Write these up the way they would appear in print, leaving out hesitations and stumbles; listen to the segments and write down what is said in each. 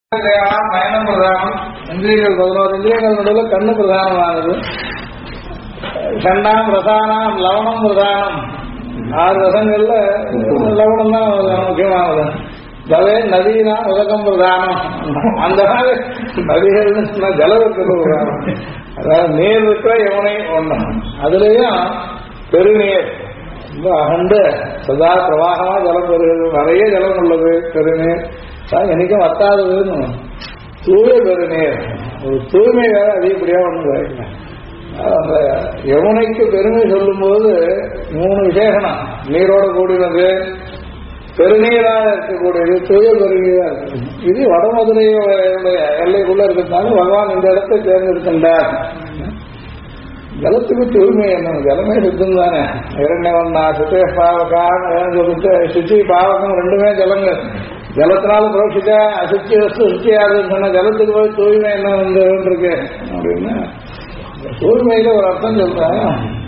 பயணம் பிரதானம். இந்திரியங்கள் 11 இந்திரியங்கள் நடுவில் கண்ணு பிரதானமானது. கண்ணாம் ரசானாம் லவணம் பிரதானம். 6 ரசங்கள்ல லவணம் தான் முக்கியமானது. தவே நதினா உலகம் பிரதானம். அந்த மாதிரி நதிகள்னு சொன்னா ஜலம் இருக்கிறது பிரதானம். அதாவது நீர் இருக்கிற யமுனை ஒண்ணும். அதுலயும் பெருநீர் ரொம்ப அகண்ட சதா பிரவாகமா ஜலம் பெறுகிறது. நிறைய ஜலம் உள்ளது பெருநீர். என்னைக்கும் வத்தாததுன்னு தூய பெருநீர். ஒரு தூய்மை வேற அதிகப்படியா ஒண்ணு கிடைக்கல. அந்த யமுனைக்கு பெருமை சொல்லும் போது 3 விசேஷனம். நீரோட கூடினது, பெருநீராக இருக்கக்கூடியது, தூய பெருநீரா இருக்கு. இது வடமதுரையுடைய எல்லைக்குள்ள இருக்கிறதுனால பகவான் இந்த இடத்தை தேர்ந்தெடுக்கின்றார். ஜலத்துக்கு தூய்மை என்ன? ஜலமே சுத்தம் தானே. இரண்யவண்ணா சுத்தே பாவகான்னு சொல்லிட்டு சுச்சி பாவகம் ரெண்டுமே ஜலங்கள். ஜலத்தினால புரோஷிச்சா அசுச்சி வஸ்து சுச்சியாதுன்னு சொன்ன ஜலத்துக்கு போய் தூய்மை என்ன வந்து இருக்கு அப்படின்னா தூய்மையில ஒரு அர்த்தம் சொல்றேன்.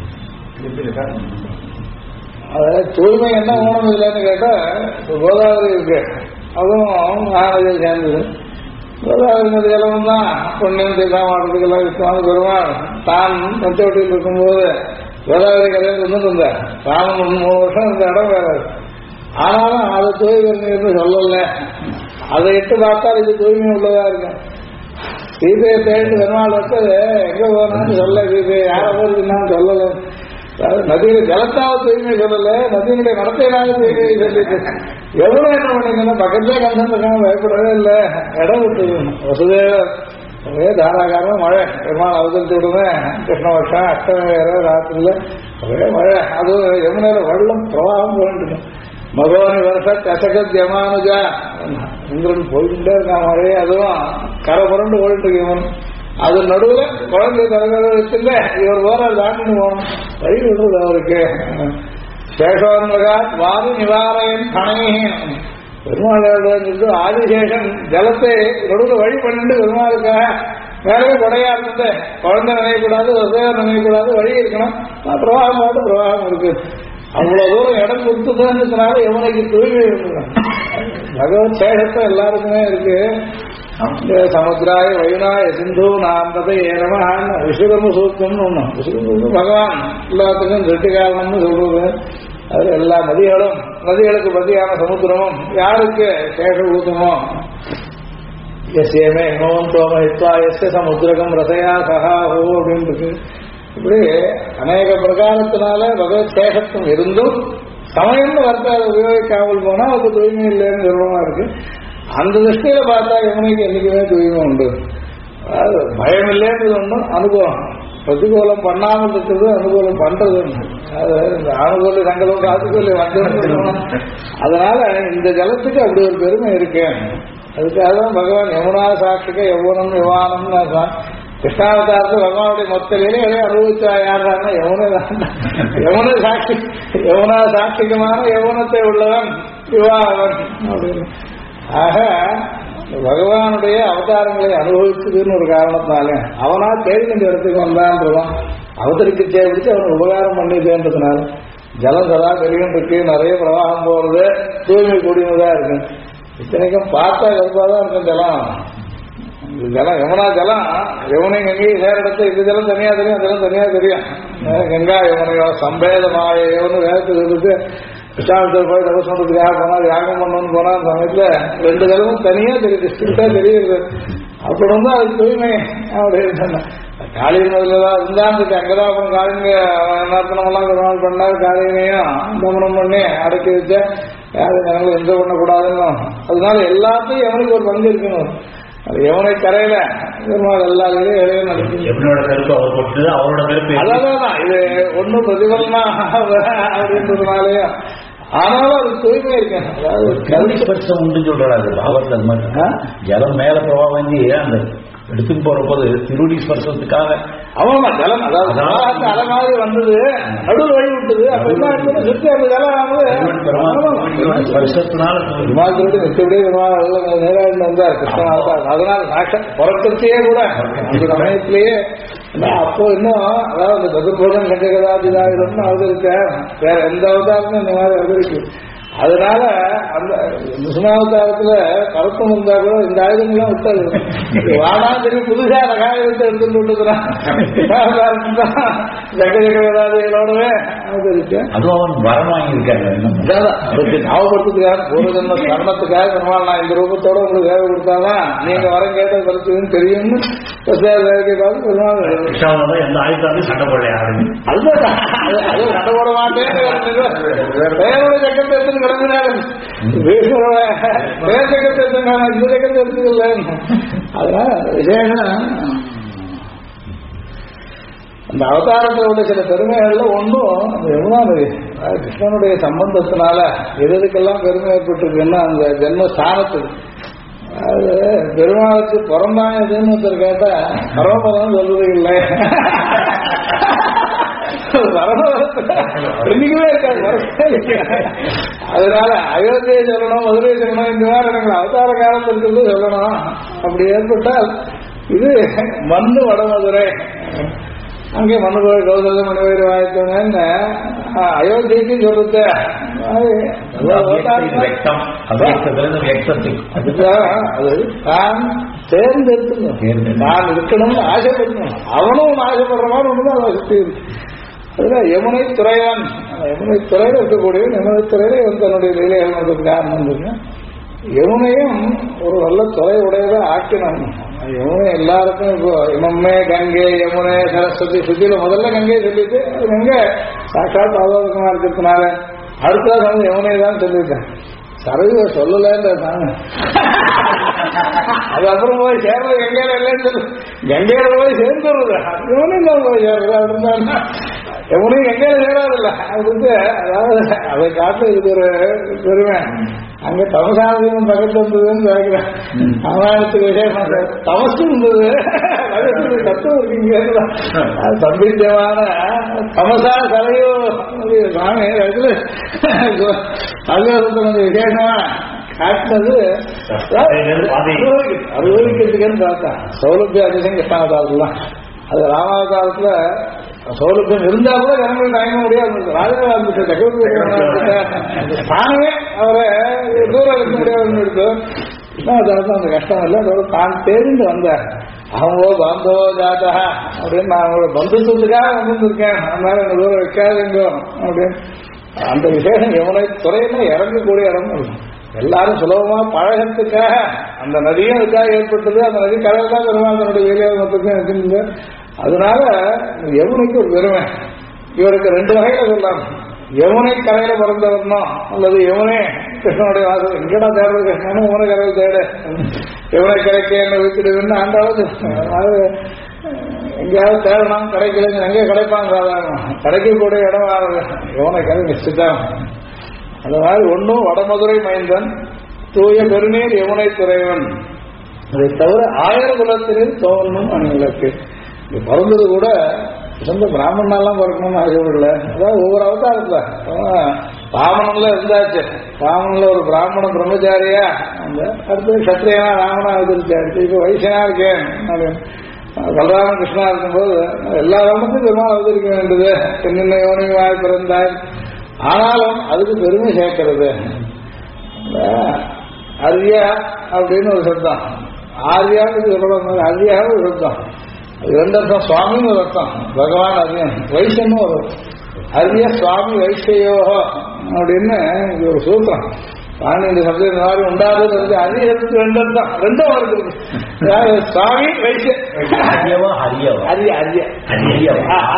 அதாவது தூய்மை என்ன ஊனம் இல்லைன்னு கேட்டா கோதாவரி இருக்கு, அதுவும் மகாநதியில் சேர்ந்தது. கோதாவரி நதி ஜலம் தான் பொன்னியம் தீர்மானத்துக்கெல்லாம் விற்காமல் பெருமாள் தான் பஞ்சவட்டியில் இருக்கும்போது கோதாவரி கரையில் இருந்துட்டு இருந்தார். தான் 3 வருஷம் இந்த இடம் வேற. ஆனாலும் அதை தூய்மை சொல்லல. அதை எட்டு பார்த்தால் இது தூய்மை உள்ளதா இருக்கும். சீதையை தேடி பெருமாள் வச்சு எங்க போனான்னு சொல்ல, சீதை யார போறதுன்னு சொல்லல. நதியில ஜலத்தாவ தூய்மை சொல்லல, நதியினுடைய நடத்தையினால தூய்மை சொல்லிட்டு எவ்வளவு என்ன பண்ணீங்கன்னா பக்கத்தே கண்டம் இருக்காம பயப்படவே இல்லை. இடம் விட்டுது. வசுதேவ தாராகாரமா மழை பெருமாள் அவதரித்து விடுமே. கிருஷ்ணபக்ஷம் அஷ்டமி வேற ராத்திரில ஒரே மழை. அதுவும் யமுனையில வெள்ளம் பிரவாகம் போயிட்டு மகோனி வருஷ கசகத் யமானுஜா இந்திரன் போயிட்டே இருக்கான் மழையே. அதுவும் கரை புரண்டு போயிட்டு இருக்கு இவன். அது நடுவில் குழந்தை தலைவர் வச்சுல இவர் போற தாண்டின்னு போகணும். வழி விடுறது அவருக்கு. சேஷோன்மகா வாரி நிவாரையன் கணையின் பெருமாள் ஆதிசேஷன் ஜலத்தை நடுவில் வழி பண்ணிட்டு பெருமாளுக்காக வேலையே கொடையா இருந்தது. குழந்தை நினைக்கக்கூடாது, வசதியாக நினைக்கக்கூடாது, வழி இருக்கணும். பிரவாகம் போட்டு பிரவாகம் இருக்கு. அவ்வளவு தூரம் இடம் கொடுத்துதான்றதுனால யமுனைக்கு தூய்மை பகவத் சேஷத்தை எல்லாருக்குமே இருக்கு. சமுத்திராய வயுனாய சிந்து நாம்பதை ஏனமான விஸ்வகர்ம சூத்திரம்னு ஒண்ணு. விஸ்வகர்ம பகவான் எல்லாத்துக்கும் திருட்டு காரணம்னு சொல்றது. அது எல்லா நதிகளுக்கு பதியான சமுத்திரமும் யாருக்கு சேஷபூதமோ எஸ்ஏமே ஹிமவன் தோம ஹித்வா எஸ் சமுத்திரகம் ரசையா சகாஹோ அப்படின்னு இருக்கு. இப்படி அநேக பிரகாரத்தினால பகவத் சேஷத்துவம் இருந்தும் சமயம்னு வார்த்தை உபயோகிக்காமல் போனா அது தூய்மை இல்லைன்னு சொல்றமா இருக்கு. அந்த திருஷ்டியில பார்த்தா யமுனைக்கு என்னைக்குமே தூய்மை உண்டு. அதாவது பயம் இல்லைன்றது ஒன்றும் அனுபவம். பிரதிகூலம் பண்ணாமல் இருக்கிறது அனுகூலம் பண்றது. அது இந்த அனுகூல சங்கலம் ஆத்துக்கூலி வந்து அதனால இந்த ஜலத்துக்கு அப்படி ஒரு பெருமை இருக்கு. அதுக்காக தான் பகவான் யமுனா சாட்சிக்க யௌவனம் யுவானம்னு கிருஷ்ணாவதாரத்தில் பகவானுடைய மொத்தலையிலே அனுபவிச்சா யாருன்னா யமுனை சாட்சி, யமுனா சாட்சிகமான யௌவனத்தை உள்ளவன் யுவாவன் அப்படின்னு. ஆக பகவானுடைய அவதாரங்களை அனுபவிச்சதுன்னு ஒரு காரணத்தினாலே அவனா தேடி இந்த இடத்துக்கு வந்தான்றதான் அவதரிக்க தேவைச்சு அவன் உபகாரம் பண்ணிட்டேன்றதுனால ஜலம் சதா பெருகும் இருக்கு. நிறைய பிரவாகம் போறது, தூய்மை கூடியதா இருக்கு. இத்தனைக்கும் பார்த்தா கருப்பாதான் இருக்கும் ஜலம். ஜலம் யமுனா ஜலம் யமுனை கங்கையை வேற இடத்துல இந்த ஜலம் தனியா தெரியும், ஜலம் தனியா தெரியும். கங்கா யமுனையோ சம்பேதமாயோன்னு வேகத்துக்கு இருக்கு. கிருஷ்ணாவத்தில் போய் தபஸ் பண்றதுக்காக போனா யாகம் பண்ணணும்னு போனா அந்த சமயத்துல 2 ஜலமும் தனியா தெரியுது, டிஸ்டிங்டா தெரியுது. அப்படி வந்து அது தூய்மை அப்படின்னு சொன்னேன். காளியின் முதலாம் இருந்தான் இருக்கு. அங்கதான் காளிங்க நர்த்தனம் எல்லாம் பெருமாள் பண்ணாரு. காளியனையும் தமனம் பண்ணி அடக்கி வச்ச யாரும் ஜனங்களை எந்த பண்ணக்கூடாதுன்னு. அதனால எல்லாத்தையும் எவனுக்கு ஒரு பங்கு இருக்கணும். அது யமுனை கரையில பெருமாள் எல்லாருமே இடையே நடக்கும். அதான் இது ஒன்னும் பிரதிபலனா அப்படின்றதுனாலயே ஆனாலும் அது தூய்மை இருக்கேன். அதாவது கல்வி ஸ்பர்சம் உண்டு சொல்றாரு பாவத்தில். அது மாதிரி ஜலம் மேல பிரபாவம் வாங்கி அந்த எடுத்துட்டு போற போது திருடி ஸ்பர்சத்துக்காக அவன் ஜலம் அதாவது அலை மாதிரி வந்தது, நடுவில் வழி விட்டது. அப்ப சுற்றி அந்த ஜலம் ஸ்பர்சத்தினால நேராக வந்தார் கிருஷ்ணன். அதனால பிறக்கத்தையே கூட அந்த சமயத்திலேயே அப்போ இன்னும் அதாவது சதுர்போதம் கண்டகதாதிதாயிரம்னு அவதரிக்க வேற எந்த அவதாரமும் இந்த மாதிரி அவதரிக்கு அதனால அந்த நிருசிம்மாவதாரத்துல கருத்தம் இருந்தா கூட இந்த ஆயுதங்கள்லாம் விட்டாது. வானா திரும்பி புதுசா ரகாயுதத்தை எடுத்துட்டு விட்டுக்கிறான். ஜகஜகவேதாதிகளோடவே அவதரிச்சு அதுவும் அவன் வரம் வாங்கியிருக்காரு. அதுக்கு ஞாபகப்படுத்துக்காக பூர்வஜன்ம கர்மத்துக்காக பெருமாள் நான் இந்த ரூபத்தோட உங்களுக்கு வேலை கொடுத்தாதான் நீங்க வரம் கேட்டது பரிசுன்னு தெரியும்னு வேலைக்கு பார்த்து பெருமாள் எந்த ஆயுதாலும் சண்டை போடலையா? அதுதான் அது சண்டை போட மாட்டேன் பேரோட சக்கரத்தை எடுத்துட்டு கிளம்பினாரு. பேர் சக்கரத்தை எடுத்துக்கான இந்த சக்கரத்தை எடுத்துக்கல. அதனால விசேஷம் அந்த அவதாரத்தோட சில பெருமைகள்ல ஒன்றும் யமுனா நதி கிருஷ்ணனுடைய சம்பந்தத்தினால எதுக்கெல்லாம் பெருமை ஏற்பட்டிருக்குன்னா அந்த ஜென்மஸ்தானத்துக்கு அது பெருமாளுக்கு பிறந்தான் எதுன்னு ஒருத்தர் கேட்டா பரமபதம் சொல்றது இல்லை. இன்னைக்குமே இருக்காது. அதனால அயோத்தியை சொல்லணும், மதுரை சொல்லணும், இந்த மாதிரி எனக்கு அவதார காலத்திற்கு சொல்லணும். அப்படி ஏற்பட்டால் இது மண்ணு வடமதுரை, அங்கே மனுபவர் கௌதல மனுபவர் வாய்த்தவங்க அயோத்தியக்கு சொல்றது தான் தேர்ந்தெடுத்து நான் இருக்கணும்னு ஆசைப்படணும். அவனும் ஆசைப்படுற மாதிரி ஒண்ணுதான் அதை சுத்தி இருக்கு. அதுல யமுனை துறைவன், யமுனை துறையில இருக்கக்கூடிய யமுனை துறையில தன்னுடைய நிலைகள் காரணம் இருக்கு. யமுனையும் ஒரு நல்ல துறை உடையதான் ஆக்கினான். யமுனை எல்லாருக்கும் இப்போ இமம்மே கங்கை யமுனை சரஸ்வதி சுத்தியில முதல்ல கங்கையை சொல்லிட்டு அது கங்கை சாட்சாத் ஆதோதகமா இருக்கிறதுனால அடுத்தது வந்து யமுனை தான் சொல்லிட்டேன். சரயுவை சொல்லலன்றாங்க. அது அப்புறம் போய் சேர்றது கங்கையில இல்லைன்னு சொல்லு, கங்கையில போய் சேர்ந்துடுறது யமுனை தான் போய் சேர்றது. அப்படின்னா யமுனையும் கங்கையில சேராதில்ல. அது வந்து அதாவது அதை காட்டு இது ஒரு பெருமை. அங்க தமசானதும் பக்கத்து வந்ததுன்னு கேட்கிறேன். ராமாயணத்துக்கு விசேஷம் தமசு இருந்தது, தத்துவம் இருக்கீங்க. அது சம்பித்தமான தமசா சரையோ சாமி அதுல கொஞ்சம் விசேஷமா காட்டினது அனுபவிக்கிறதுக்குன்னு பார்த்தா சௌலபிய அதிசயம் கிருஷ்ணாவதாரத்துலாம். அது ராமாவதாரத்துல சௌலபியம் இருந்தா கூட ஜனங்கள் தாங்க முடியாது. ராஜா இருந்துட்டு சக்கரவர்த்தி தானே அவரை தூரம் இருக்க முடியாது இருக்கு. அந்த கஷ்டம் இல்லை. அதோட தான் தெரிந்து வந்தார். அவங்க பந்தோ ஜாதா அப்படின்னு நான் அவங்களோட பந்துத்துக்காக வந்துருக்கேன், அதனால என்ன தூரம் வைக்காதுங்கோ அப்படின்னு. அந்த விசேஷம் யமுனை துறையில இறங்கக்கூடிய இடம் எல்லாரும் சுலபமா பழகத்துக்காக அந்த நதியும் அதுக்காக ஏற்பட்டது. அந்த நதி கடல் தான் பெருமாள் தன்னுடைய வேலையாக மொத்தத்தையும் வச்சிருந்து. அதனால யமுனைக்கு ஒரு பெருமை. இவருக்கு ரெண்டு வகையில சொல்லலாம். யமுனை கரையில பிறந்தவர்னோ அல்லது யமுனை கிருஷ்ணனுடைய வாசல் எங்கடா தேடுறது கிருஷ்ணனும் யமுனை கரையில் தேடு, யமுனை கரைக்கு என்ன விட்டுடுதுன்னு ஆண்டாவது. அதாவது எங்கேயாவது தேடணும் கிடைக்கல, எங்கே கிடைப்பாங்க சாதாரணம் கிடைக்கக்கூடிய இடம் ஆகுது யமுனை கரை நிச்சயம். அந்த மாதிரி ஒன்னும் வடமதுரை மைந்தன் தூய பெருநீர் யமுனை துறைவன். அதை தவிர 1000 குலத்தினில் தோன்றும் அணிவிளக்கு. பிறந்தது கூட சொந்த பிராமணெல்லாம் பிறக்கணும்னு ஆசைப்படல. அதாவது ஒவ்வொரு அவதாரத்துல ராமணன்ல இருந்தாச்சு. ராமன்ல ஒரு பிராமணன் பிரம்மச்சாரியா அந்த அடுத்தது சத்திரியனா ராமனா அவதரிச்சாச்சு. இப்ப வைசியனா இருக்கேன் பலராமன் கிருஷ்ணா இருக்கும்போது எல்லா ராமத்தையும் பெருமாள் அவதரிக்க வேண்டியது. தென்னின்ன யோனிவாய் பிறந்தாய். ஆனாலும் அதுக்கு பெருமை சேர்க்கிறது. அரியா அப்படின்னு ஒரு சப்தம், ஆரியான்னு சொல்லணும். அரியாவும் ஒரு சப்தம், ரெண்டு அர்த்தம். சுவாமின்னு ஒரு அர்த்தம், பகவான் அரியன். வைசன்னு ஒரு அரிய சுவாமி வைசையோகோ அப்படின்னு இது ஒரு சூத்திரம். சுவாமி இந்த சப்தம் இந்த மாதிரி உண்டாது. அரியத்துக்கு ரெண்டு அர்த்தம், ரெண்டும் அவருக்கு இருக்கு. சுவாமி வைச அரிய அரிய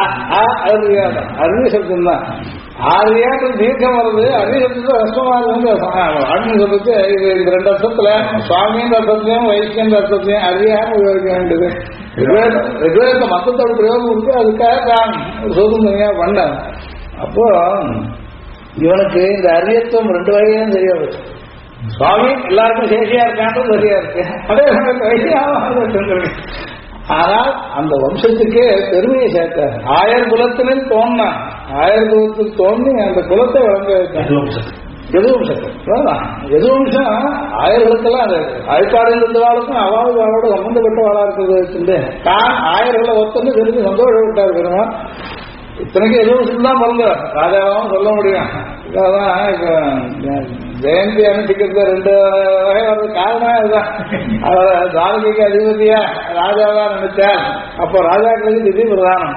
அரிய சப்தம் தான். ஆரியாக்கு தீர்க்கம் வருது, அரிய சப்தத்துல ரசமா அப்படின்னு சொல்லிட்டு இது இந்த ரெண்டு அர்த்தத்துல சுவாமின்ற அர்த்தத்திலையும் வைசியன்ற அர்த்தத்திலையும் அரியான்னு உபயோகிக்க வேண்டியது. ரிக்வேதத்தை மொத்தத்தோட பிரயோகம் இருக்கு. அதுக்காக தான் சோதம் தனியா பண்ணாங்க. அப்போ இவனுக்கு இந்த அரியத்துவம் ரெண்டு வகையும் தெரியாது. சுவாமி எல்லாருக்கும் சேஷியா இருக்கான்றது சரியா இருக்கு, அதே சமயத்து. ஆனால் அந்த வம்சத்துக்கே பெருமையை சேர்த்த 1000 குலத்தினில் தோன்றான். 1000 குலத்தில் தோன்றி அந்த குலத்தை வழங்க வைத்தான். எதுவம்சம் 1000 குலத்தெல்லாம் அது அழுக்காடில் இருந்தவாளுக்கும் அவாவது அவளோட சம்பந்தப்பட்ட வாழா இருக்கிறது. தான் 1000 ஒத்தன்னு தெரிஞ்சு சந்தோஷப்பட்டார் பெருமா. இத்தனைக்கு எதுவம்சம் தான் பிறந்தார். ராஜாவும் சொல்ல முடியும். அதான் இப்ப ஜெயந்தி அனுஷ்டிக்கிறது 2 வகை வர்றது காரணம் இதுதான். அவர் துவாரகைக்கு அதிபதியா ராஜாவா நினைச்சார். அப்போ ராஜாக்களுக்கு திதி பிரதானம்.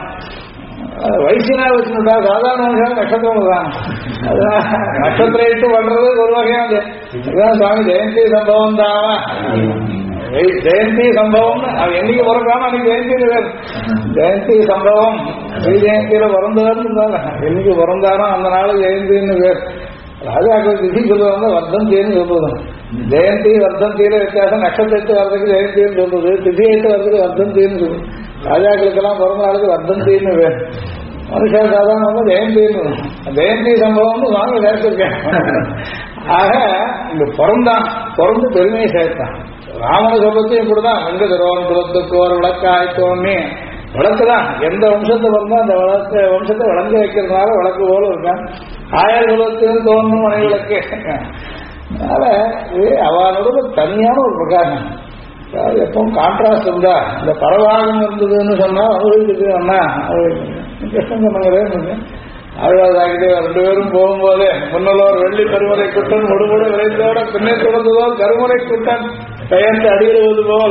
வைசியனா வச்சுட்டா சாதாரண மனுஷன் நட்சத்திரம் பிரதானம். அதுதான் நட்சத்திரம் இட்டு பண்றது ஒரு வகையான இதுதான் சுவாமி ஜெயந்தி சம்பவம் தான். ஜெயந்தி சம்பவம் அவன் என்னைக்கு பிறக்காம அன்னைக்கு ஜெயந்தி வேறு. ஜெயந்தி சம்பவம் ஸ்ரீ ஜெயந்தியில பிறந்தவர்னு என்னைக்கு பிறந்தானோ அந்த நாள் ஜெயந்தின்னு பேர். ராஜாக்கள் திதி சொல்லுவாங்க வர்த்தந்தின்னு சொல்றது. ஜெயந்தி வர்த்தந்தியில வித்தியாசம். நட்சத்திரத்து வர்றதுக்கு ஜெயந்தின்னு சொல்றது, திதியத்து வர்றதுக்கு வர்த்தந்தின்னு சொல்றது. ராஜாக்களுக்கெல்லாம் பிறந்த நாளுக்கு வர்த்தந்தின்னு பேர். மனுஷன் சாதாரண ஜெயந்தின்னு ஜெயந்தி சம்பவம்னு வாங்க சேர்த்திருக்கேன். ஆக இங்க பிறந்து பெருமையை சேர்த்தான். ராமனை சொல்றதையும் இப்படிதான். எங்க திருவனந்தபுரத்துக்கு ஒரு விளக்காய்த்தோன்னு விளக்குதான். எந்த வம்சத்தை பிறந்தா அந்த வம்சத்தை விளங்க வைக்கிறதுனால விளக்கு போல இருக்கான். ஆயர் குலத்திலும் தோன்றும் மனை விளக்கு. அதனால அவனோட தனியான ஒரு பிரகாசம். அதாவது எப்பவும் கான்ட்ராஸ்ட் இருந்தா இந்த பரவாகம் இருந்ததுன்னு சொன்னா அவங்களுக்கு அண்ணா கஷ்டம் சொன்னாங்க. ஆழ்வாதாகிட்டே 2 பேரும் போகும்போது முன்னலோர் வெள்ளி கருமுறை குட்டன் ஒடுமுறை விளைந்தோட பின்னே தொடர்ந்ததோர் கருமுறை குட்டன் பெயர்ந்து அடியிடுவது போல்.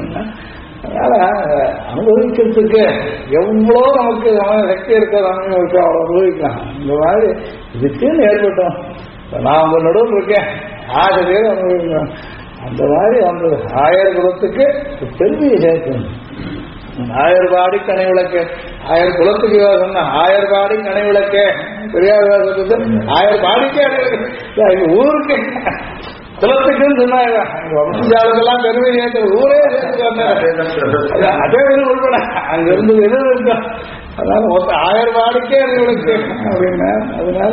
அதனால அனுபவிக்கிறதுக்கு எவ்வளோ நமக்கு சக்தி இருக்கிற அனுபவிக்க அவ்வளோ அனுபவிக்கலாம். இந்த மாதிரி இதுக்குன்னு ஏற்பட்டோம். நான் உங்க நடுவில் இருக்கேன் ஆசிரியர் அனுபவிக்கலாம். அந்த மாதிரி வந்தது. ஆயர் குலத்துக்கு பெருமையை சேர்க்கணும். ஆயர் பாடி கனை விளக்கு. ஆயர் குலத்துக்கு சொன்ன ஆயர் பாடி கனை விளக்கு பெரியார் ஆயர் பாடிக்கே ஊருக்கு குலத்துக்குன்னு சொன்னாங்க. வம்சாளுக்கெல்லாம் பெருமை சேர்த்து ஊரே சேர்த்து அதே உள்பட அங்க இருந்து எது இருக்கும். அதனால மொத்த 1000 பாடிக்கே விளக்கு அப்படின்னா அதனால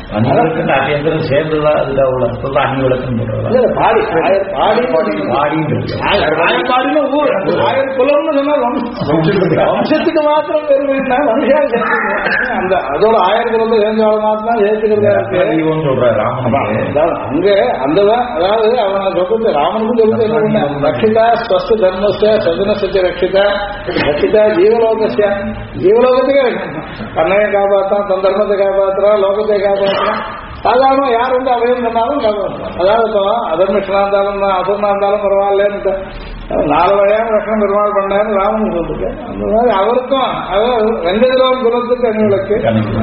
சேர்ந்துதான் அதுக்கு அவ்வளவு அணி விளக்குன்னு சொல்றாங்க. பாடி பாடினா ஊர் 1000 குலம்னு சொன்னா வம்சத்துக்கு மாத்திரம் பெருமைன்னா மனுஷன் அந்த அதோட 1000 குலத்தை சேர்ந்தவளை மாத்திரம் சேர்த்துக்கிறது சொல்றாரு. அங்க அந்ததான் அதாவது அவனை சொல்றது ராமனுக்கும் சொல்றது என்ன ரட்சிதா ஸ்வஸ்த தர்மஸ்த சஜனசத்தை ரட்சிதா ரட்சிதா ஜீவலோகஸ்ய ஜீவலோகத்துக்கே கண்ணையை காப்பாற்றான், தன் தர்மத்தை காப்பாற்றுறான், லோகத்தை காப்பாற்றுறான். சாதாரண யார் வந்து அவையும் பண்ணாலும் காப்பாற்றுறான். அதாவது அதர்மிஷனா இருந்தாலும் அசுரனா இருந்தாலும் பரவாயில்லன்னு 4 வகையான லட்சணம் பெருமாள் பண்ணாருன்னு ராமன் சொல்லிட்டு அந்த மாதிரி அவருக்கும் அதாவது வெங்கதிரோன் குலத்துக்கு அணிவிளக்கு.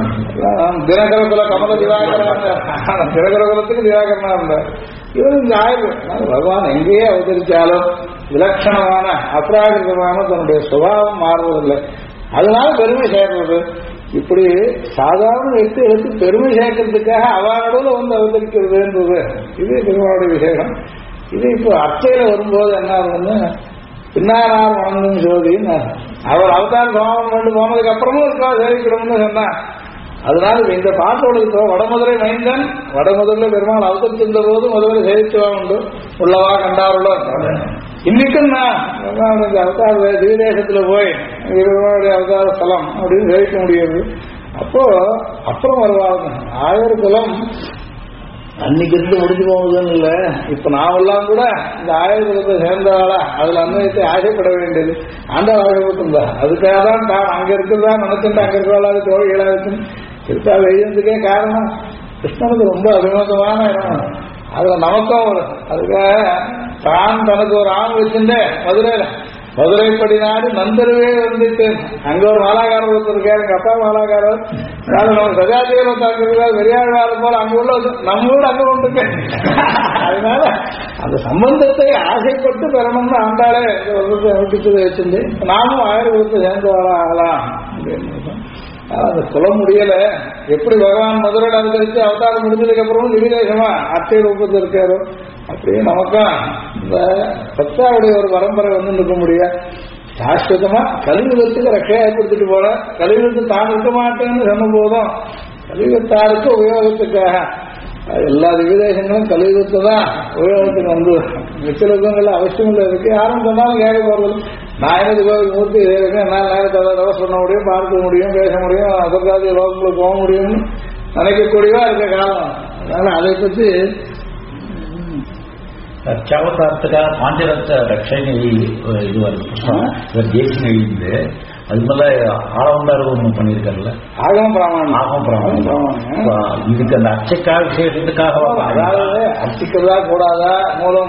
தினகர குல கமல திவாகரன் தினகர குலத்துக்கு திவாகரனா இருந்தார். இவர் இந்த ஆயுள் பகவான் எங்கேயே அவதரிச்சாலும் விலட்சணமான அப்ராகிருதமான தன்னுடைய சுபாவம் மாறுவதில்லை. அதனால பெருமை சேர்றது. இப்படி சாதாரண எடுத்து பெருமை சேர்க்கறதுக்காக அவனோட வந்து அவதரிக்கிறதுன்றது இது பெருமாளுடைய விசேஷம். இது இப்போ அர்ச்சையில வரும்போது என்ன ஆகுதுன்னு பின்னாரார் வணங்கும் ஜோதின்னு அவர் அவதார சமாபம் கொண்டு போனதுக்கு அப்புறமும் இருக்கா சேவிக்கணும்னு சொன்னா. அதனால இந்த பாட்டோட வடமதுரை மைந்தன் வடமதுரையில பெருமாள் அவதரிச்சிருந்த போது முதல்ல சேவிச்சுவா உண்டு. உள்ளவா கண்டாருள்ளோ இன்னைக்கும் நான் அவதார திவிதேசத்துல போய் பெருமாளுடைய அவதார ஸ்தலம் அப்படின்னு சேவிக்க முடியாது. அப்போ அப்புறம் வருவாங்க 1000 குலம் அன்னைக்கு இருந்து முடிஞ்சு போகுதுன்னு இல்லை. இப்ப நாமெல்லாம் கூட இந்த 1000 குலத்தை சேர்ந்தவாளா அதுல அன்னையத்தை ஆசைப்பட வேண்டியது அந்த ஆசைப்பட்டிருந்தா. அதுக்காக தான் தான் அங்க இருக்கிறதா நினைச்சுட்டு அங்க இருக்கிறவாளாது தோழிகளா இருக்குன்னு திருத்தா எழுதுறதுக்கே காரணம் கிருஷ்ணனுக்கு ரொம்ப அபிமதமான இடம். அதுல நமக்கும் ஒரு அதுக்காக தான் தனக்கு ஒரு ஆண் வச்சுட்டு மதுரைப்படி நாடு நந்தருவே வந்துட்டு அங்க ஒரு மாலாகாரர் ஒருத்தர் இருக்காரு. எங்க அப்பா மாலாகாரர் நம்ம சஜாதிகள் ஒருத்தர் பெரியாழ்வாரு போல அங்க உள்ள நம்ம ஊர் அங்க கொண்டு. அதனால அந்த சம்பந்தத்தை ஆசைப்பட்டு பெறணும்னு ஆண்டாளே வச்சுட்டு வச்சிருந்து நாமும் 1000 குலத்தை சேர்ந்து ஆகலாம் அப்படின்னு. அது சொல்ல முடியல. எப்படி பகவான் மதுரையில் அவதரிச்சு அவதாரம் முடிஞ்சதுக்கு அப்புறமும் நிவிதேசமா அச்சை ரூபத்தில் இருக்காரோ அப்படியே நமக்கும் இந்த சத்தாவுடைய ஒரு பரம்பரை வந்து நிற்க முடியாது. சாஸ்வதமா கலியுகத்துக்கு ரட்சையா ஏற்படுத்திட்டு போல கலியுகத்தை தான் இருக்க மாட்டேன்னு சொன்ன போதும் கலியுகத்தாருக்கு உபயோகத்துக்காக எல்லா விதேசங்களும் கலியுகத்தை தான் உபயோகத்துக்கு வந்து மிச்சலுகங்கள்ல அவசியம் இல்லை. இருக்கு யாரும் சொன்னாலும் கேட்க போறது. நான் எனக்கு மூர்த்தி இருக்கேன், என்னால் நேரத்தை தவஸ் பண்ண முடியும், பார்க்க முடியும், பேச முடியும், அதற்காக லோகங்களுக்கு போக முடியும்னு நினைக்கக்கூடியவா இருக்க காலம். அதனால அதை பற்றி ரட்சாவதாரத்துக்காக பாஞ்சரத்த ரட்சணை இது வருது. தேசியம் எழுந்து அது மேல ஆழவந்தார் ஒன்று பண்ணியிருக்காருல்ல, ஆகம பிராமணன். ஆகம பிராமணன். இதுக்கு அந்த அர்ச்சைக்காக விசேஷத்துக்காக அதாவது அர்ச்சிக்கிறதா கூடாதா மூலம்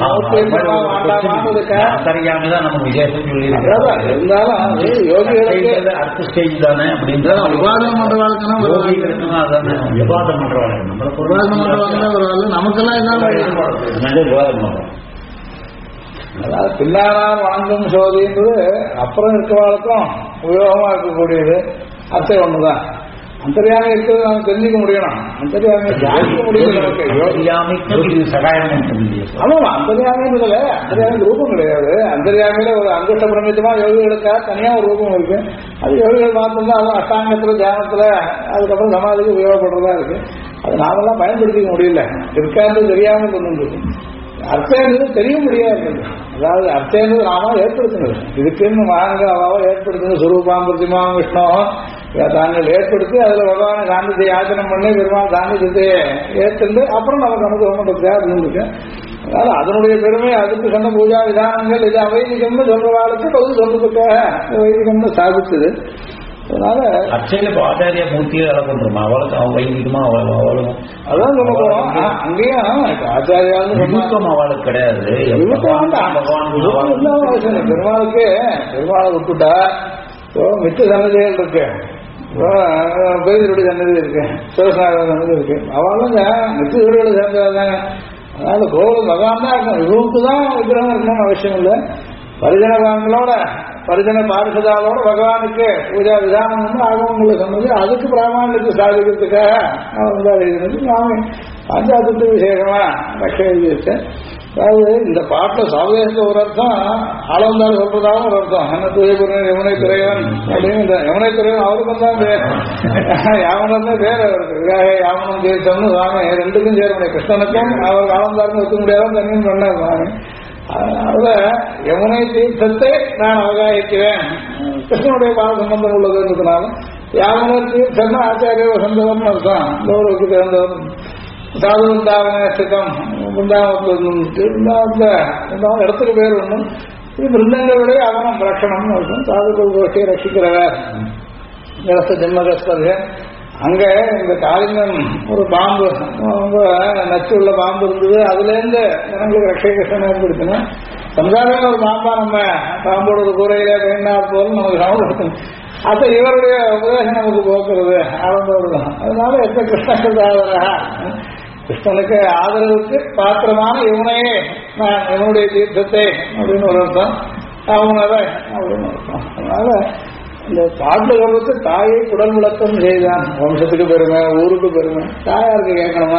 தெரியாமதான் நம்ம விசேஷம் சொல்லி இருந்தாலும் யோகிகளுக்கு அடுத்த ஸ்டேஜ் தானே அப்படின்றத விவாதம் பண்றவாளுக்குன்னா அதானே விவாதம் பண்றவாங்க. நம்மளுக்கு விவாதம் பண்றவாங்க நமக்கெல்லாம் என்ன விவாதம் பண்றோம். அதாவது பின்னாரால் வணங்கும் சோதின்றது அப்புறம் இருக்கிறவாளுக்கும் உபயோகமா இருக்கக்கூடியது. அர்த்தம் ஒண்ணுதான். அந்தரியாமை இருக்கிறது நம்ம தெரிஞ்சுக்க முடியணும். அந்தரியாமை ஜாதிக்க முடியும் நமக்கு. ஆமாம், அந்தரியாமைன்றதுல அந்தரியாமை ரூபம் கிடையாது. அந்தரியாமையில ஒரு அங்குஷ்ட பிரமித்தமா யோகிகளுக்காக தனியா ஒரு ரூபம் இருக்கு. அது யோகிகள் மாத்திரம்தான். அதுவும் அஷ்டாங்கத்துல தியானத்துல அதுக்கப்புறம் சமாதிக்கு உபயோகப்படுறதா இருக்கு. அது நாமெல்லாம் பயன்படுத்திக்க முடியல. இருக்காது தெரியாம கொண்டு இருக்கு. அர்த்தம் தெரிய முடியாது. அதாவது அர்த்தம் நாம ஏற்படுத்தினது இதுக்குன்னு வாங்க அவாவோ ஏற்படுத்துங்க. சுரூபாம் பிரதிமா விஷ்ணு தாங்கள் ஏற்படுத்தி அதுல பகவான சாந்தித்தை யாச்சனம் பண்ணி பெருமாள் சாந்தித்தை ஏற்றுண்டு அப்புறம் நமக்கு அனுபவம் பண்றதுக்காக இருந்துருக்கு. அதனால அதனுடைய பெருமை அதுக்கு சொன்ன பூஜா விதானங்கள் இது அவைதிகம்னு சொல்றவாளுக்கு பகுதி சொல்றதுக்காக வைதிகம்னு சாதிச்சது. அதனால அச்சையில ஆச்சாரிய மூர்த்தியை வேலை பண்றோம். அவளுக்கு அவன் வைதிகமா அவளும் அதான் சொல்ல போறோம். அங்கேயும் ஆச்சாரியாலும் அவளுக்கு கிடையாது. பெருமாளுக்கு பெருமாளை விட்டுட்டா மிச்ச சன்னதிகள் இருக்கு, பேருடைய சன்னதி இருக்கு, சிவசாக சன்னதி இருக்கு. அவளும் மிச்ச வீடுகளை சேர்ந்ததாங்க. அதனால கோவில் பகவான் தான் இருக்கும். இவருக்கு தான் விக்கிரகம் இருக்கணும்னு அவசியம் இல்லை. பரிஜனங்களோட பரிஜன பார்ஷதாலோட பகவானுக்கு பூஜா விதானம் வந்து ஆகவங்களை சொன்னது. அதுக்கு பிராமணனுக்கு சாதிக்கிறதுக்காக நாம பாஞ்சாத்தத்து விசேஷமா ரட்ச எழுதி வச்சேன். அதாவது இந்த பாட்டில் சாவதேசத்துல ஒரு அர்த்தம், ஆளவந்தார் சொல்றதாகவும் ஒரு அர்த்தம். என்ன துறைபுரன் யமுனை துறைவன் அப்படின்னு இந்த யமுனை துறைவன் அவருக்கும் தான் பேர். யாமனம் தான் பேர் அவருக்கு. விகாக யாமனம் தீர்த்தம்னு சுவாமி ரெண்டுக்கும் சேர முடியும். கிருஷ்ணனுக்கும் அவர் ஆளவந்தாருக்கும் வைக்க முடியாதான் தண்ணின்னு சொன்னார் சுவாமி. அதனால யமுனை தீர்த்தத்தை நான் அவகாயிக்கிறேன். கிருஷ்ணனுடைய பாத சம்பந்தம் உள்ளதுன்றதுனால யாமனர் தீர்த்தம்னா ஆச்சாரிய வசந்தவன் அர்த்தம். கௌரவுக்கு தேர்ந்தவன். சாது பிருந்தாவன ஸ்திதம் பிருந்தாவனத்தில் இடத்துக்கு பேர் ஒன்றும். இது பிருந்தங்களுடைய அவனம் ரட்சணம்னு அர்த்தம். சாதுக்கள் கோஷ்டியை ரட்சிக்கிறவர் நிலத்த ஜென்மகஸ்பர்கன். அங்க இந்த காளிங்கன் ஒரு பாம்பு ரொம்ப நச்சுள்ள பாம்பு இருந்தது. அதுலேருந்து ஜனங்களுக்கு ரட்சை கஷ்டம் ஏற்படுத்தினா சம்சாரம் ஒரு பாம்பா நம்ம பாம்போட ஒரு கூரையில வேண்டாம் போலும் நமக்கு சமப்படுத்தணும். அது இவருடைய உபதேசம் நமக்கு போக்குறது ஆரம்போடு தான். அதனால எப்ப கிருஷ்ணாதரா கிருஷ்ணனுக்கு ஆதரவுக்கு பாத்திரமான இவனையே நான் இவனுடைய தீர்த்தத்தை அப்படின்னு ஒரு அர்த்தம், அவனதை அப்படின்னு அர்த்தம். அதனால இந்த பாட்டு சொல்றது தாயை குடல் விளக்கம் செய்தான். வம்சத்துக்கு பெருமை, ஊருக்கு பெருமை, தாயாருக்கு கேட்கணுமா.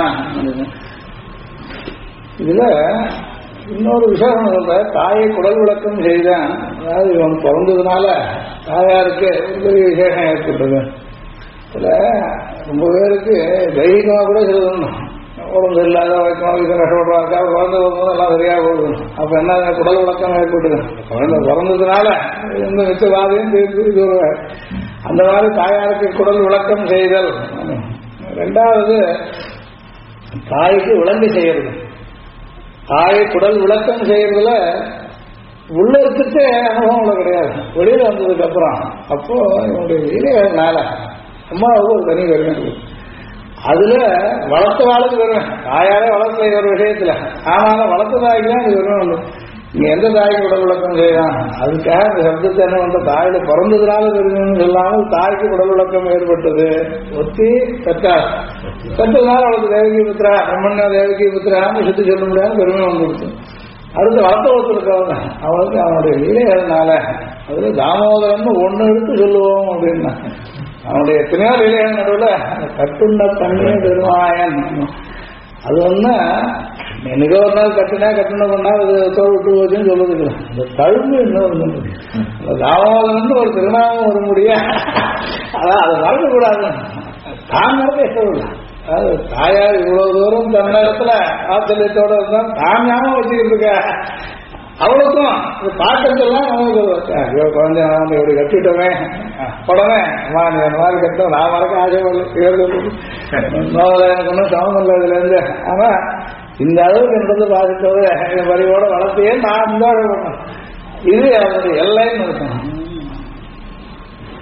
இதுல இன்னொரு விஷயம் சொல்ற, தாயை குடல் விளக்கம் செய்தான். அதாவது இவன் பிறந்ததுனால தாயாருக்கு ஒரு பெரிய விசேஷம் ஏற்பட்டது. இதுல ரொம்ப பேருக்கு தைரியமா கூட சொல்லுங்க, உடம்பு இல்லாத வைக்கணும், இதை கஷ்டப்படுறாக்கா குழந்தை வரும்போது எல்லாம் சரியா போகுது. அப்ப என்ன குடல் விளக்கம் ஏற்பட்டது. குழந்தை பிறந்ததுனால எந்த மிச்சவாதையும் தீர்த்து வருவார். அந்த மாதிரி தாயாருக்கு குடல் விளக்கம் செய்தல். ரெண்டாவது தாய்க்கு விளங்கு செய்யறது. தாயை குடல் விளக்கம் செய்யறதுல உள்ள இருக்கிறது அனுபவம் உள்ள கிடையாது. வெளியில வந்ததுக்கு அப்புறம் அப்போ என்னுடைய வீரனால அம்மாவுக்கு ஒரு தனி வருவேன். அதுல வளர்த்த வாழ்க்கை வருவேன். தாயாரே வளர்த்த ஒரு விஷயத்துல, ஆனாலும் வளர்த்த தாய்க்கு தான் இது வருவேன். நீங்க எந்த தாய்க்கு உடல் விளக்கம் செய்யலாம். அதுக்காக இந்த சப்தத்தை என்ன பண்ற, தாயில பிறந்ததுனால தெரிஞ்சு சொல்லாமல் தாய்க்கு உடல் விளக்கம் ஏற்பட்டது. ஒத்தி பெற்றார், பெற்றதுனால அவளுக்கு தேவகி புத்திரா பிரம்மண்யா தேவகி புத்திரான்னு சுத்தி சொல்ல முடியாது பெருமை வந்துடுச்சு. அடுத்து வளர்த்த ஒருத்தருக்காக அவளுக்கு அவனுடைய லீலைகள்னால அதுல தாமோதரன் ஒண்ணு எடுத்து சொல்லுவோம் அப்படின்னா அவனுடைய எத்தனையோ லீலைகள் நடுவில் கட்டுண்ட தண்ணி பெருமாயன். அது ஒண்ணு எனக்கு ஒரு நாள் கட்டுனா கட்டுன பண்ணா அது தோல் விட்டு போச்சுன்னு சொல்லுது. இந்த தழும்பு இன்னொரு தாமோதரன் ஒரு திருநாமம் வர முடியா. அதான் அதை மறக்கக்கூடாது. தான் மறக்க இஷ்டம். அதாவது தாயார் இவ்வளவு தூரம் தன்னடத்துல ஆச்சரியத்தோட இருந்தா தான் ஞாபகம் வச்சுக்கிட்டு இருக்க. அவளுக்கும் இந்த பாட்டத்தெல்லாம் நமக்கு குழந்தை இப்படி கட்டிட்டோமே உடனே அம்மா நீ அந்த மாதிரி கட்டோம் நான் மறக்க ஆசைப்படல. எனக்கு ஒன்றும் சமம் இல்லை இதுல இருந்து. ஆனா இந்த அளவுக்கு நடந்து பாதித்தது என் வரியோட வளர்த்தையே நான் இந்த இது அவனுடைய எல்லைன்னு இருக்கும்.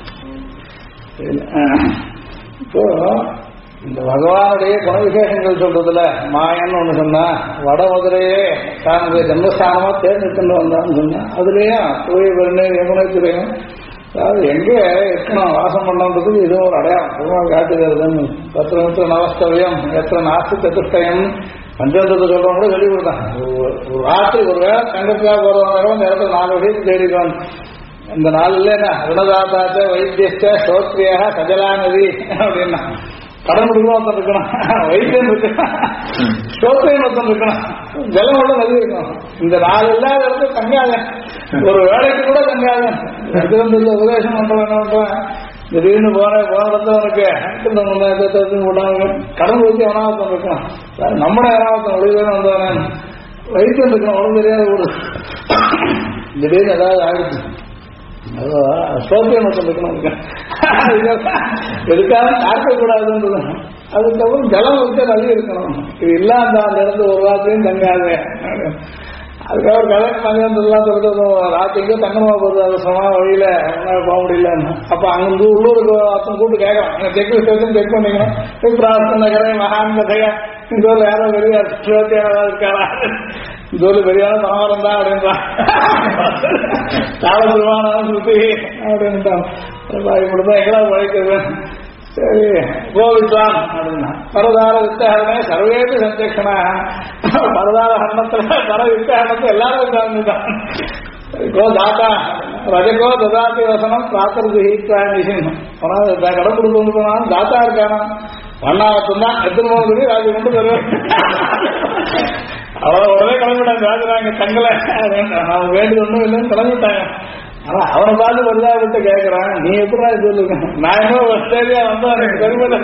இப்போ இந்த பகவானுடைய குணவிசேஷங்கள் சொல்றதுல மாயன்னு ஒண்ணு சொன்னா வடமதுரையே தனது ஜன்மஸ்தானமா தேர்ந்தெடுத்துட்டு வந்தான்னு சொன்னா அதுலயும் தூய பெருநீர் யமுனை துறையும் அதாவது எங்க இருக்கணும் வாசம் பண்ணன்றதுக்கு இது ஒரு அடையாளம் பெருமாள் காட்டுகிறதுன்னு தத்திர நவஸ்தவியம் எத்தனை நாஸ்தி சதுஷ்டயம் பஞ்சந்தத்தை சொல்றவங்க கூட சொல்லி கொடுத்தாங்க. ஒரு ராத்திரி ஒரு வேளை தங்கத்துக்காக போறவங்க இந்த இடத்துல 4 வழியை தேடிக்கணும். இந்த நாள் இல்லைன்னா ருணதாத்தாச்ச வைத்தியஸ்ட ஸ்ரோத்ரியாக சஜலாநதி அப்படின்னா கடன் கொடுக்கணும் ஒருத்தன் இருக்கணும், வைத்தியம் இருக்கணும், ஸ்ரோத்ரியம் ஒருத்தன் இருக்கணும், ஜலம் உள்ள நதி இருக்கணும். இந்த நாள் இல்லாத இடத்துல தங்காத, ஒரு வேலைக்கு கூட தங்காத. உபதேசம் பண்றவன் என்ன பண்றான், திடீர்னு போன இடத்தவனுக்கு போட்டாங்க கடன் ஊற்றி அவனாவத்தம் இருக்கணும், நம்மட யாராவத்தம் ஒளிவேன்னு வந்தவனே வைத்தியம் இருக்கணும், உடம்பு தெரியாத ஒரு திடீர்னு ஏதாவது ஆகிடுச்சு சோத்தியம் மட்டும் இருக்கணும், எதுக்காக தாக்கக்கூடாதுன்றது. அதுக்கப்புறம் ஜலம் வச்சு நதி இருக்கணும். இது இல்லாம அந்த இடத்துல ஒரு வாரத்தையும் தங்காது. அதுக்கப்புறம் கலெக்ட் மதியெல்லாம் சொல்றது ராத்திரிக்கோ தங்கமா போகுது, அவசரமா வழியில போக முடியலன்னு. அப்ப அங்கிருந்து உள்ளூருக்கு அத்தனை கூட்டு கேட்கலாம், செக் ஸ்டேஷன் செக் பண்ணிக்கணும். பிரார்த்தனை நகரை மகான் கதையா இந்த ஊர்ல யாரோ பெரிய சிவத்தியாரா இருக்காரா, இந்த ஊர்ல பெரியான பணவரம் தான் அப்படின்றான், தாளபுரமான சுத்தி அப்படின்ட்டான். இப்படிதான் எங்களால் உழைக்கிறது. சரி கோவித்வான் அப்படின்னா பரதார வித்தகரணே சர்வேபி சந்தேஷனா, பரதார ஹரணத்துல பர வித்தகரணத்தை எல்லாரும் தான். கோ தாத்தா ரஜகோ ததாத்தி வசனம் பிராத்தருக்கு ஹீத்வான் கடன் கொடுக்கணும் தாத்தா இருக்கானா வண்ணாவத்தம் தான் எத்தனை போகுது ராஜு கொண்டு தருவேன். அவரை உடனே கிளம்பிட்டாங்க ராஜராங்க தங்கலை அவன் வேண்டியது ஒன்றும் இல்லைன்னு கிளம்பிட்டாங்க. ஆனா அவனை பார்த்து வருதாவிட்ட கேட்கறான், நீ எப்படா இது சொல்லுங்க, நான் என்ன ஆஸ்திரேலியா வந்தா எனக்கு பெருமை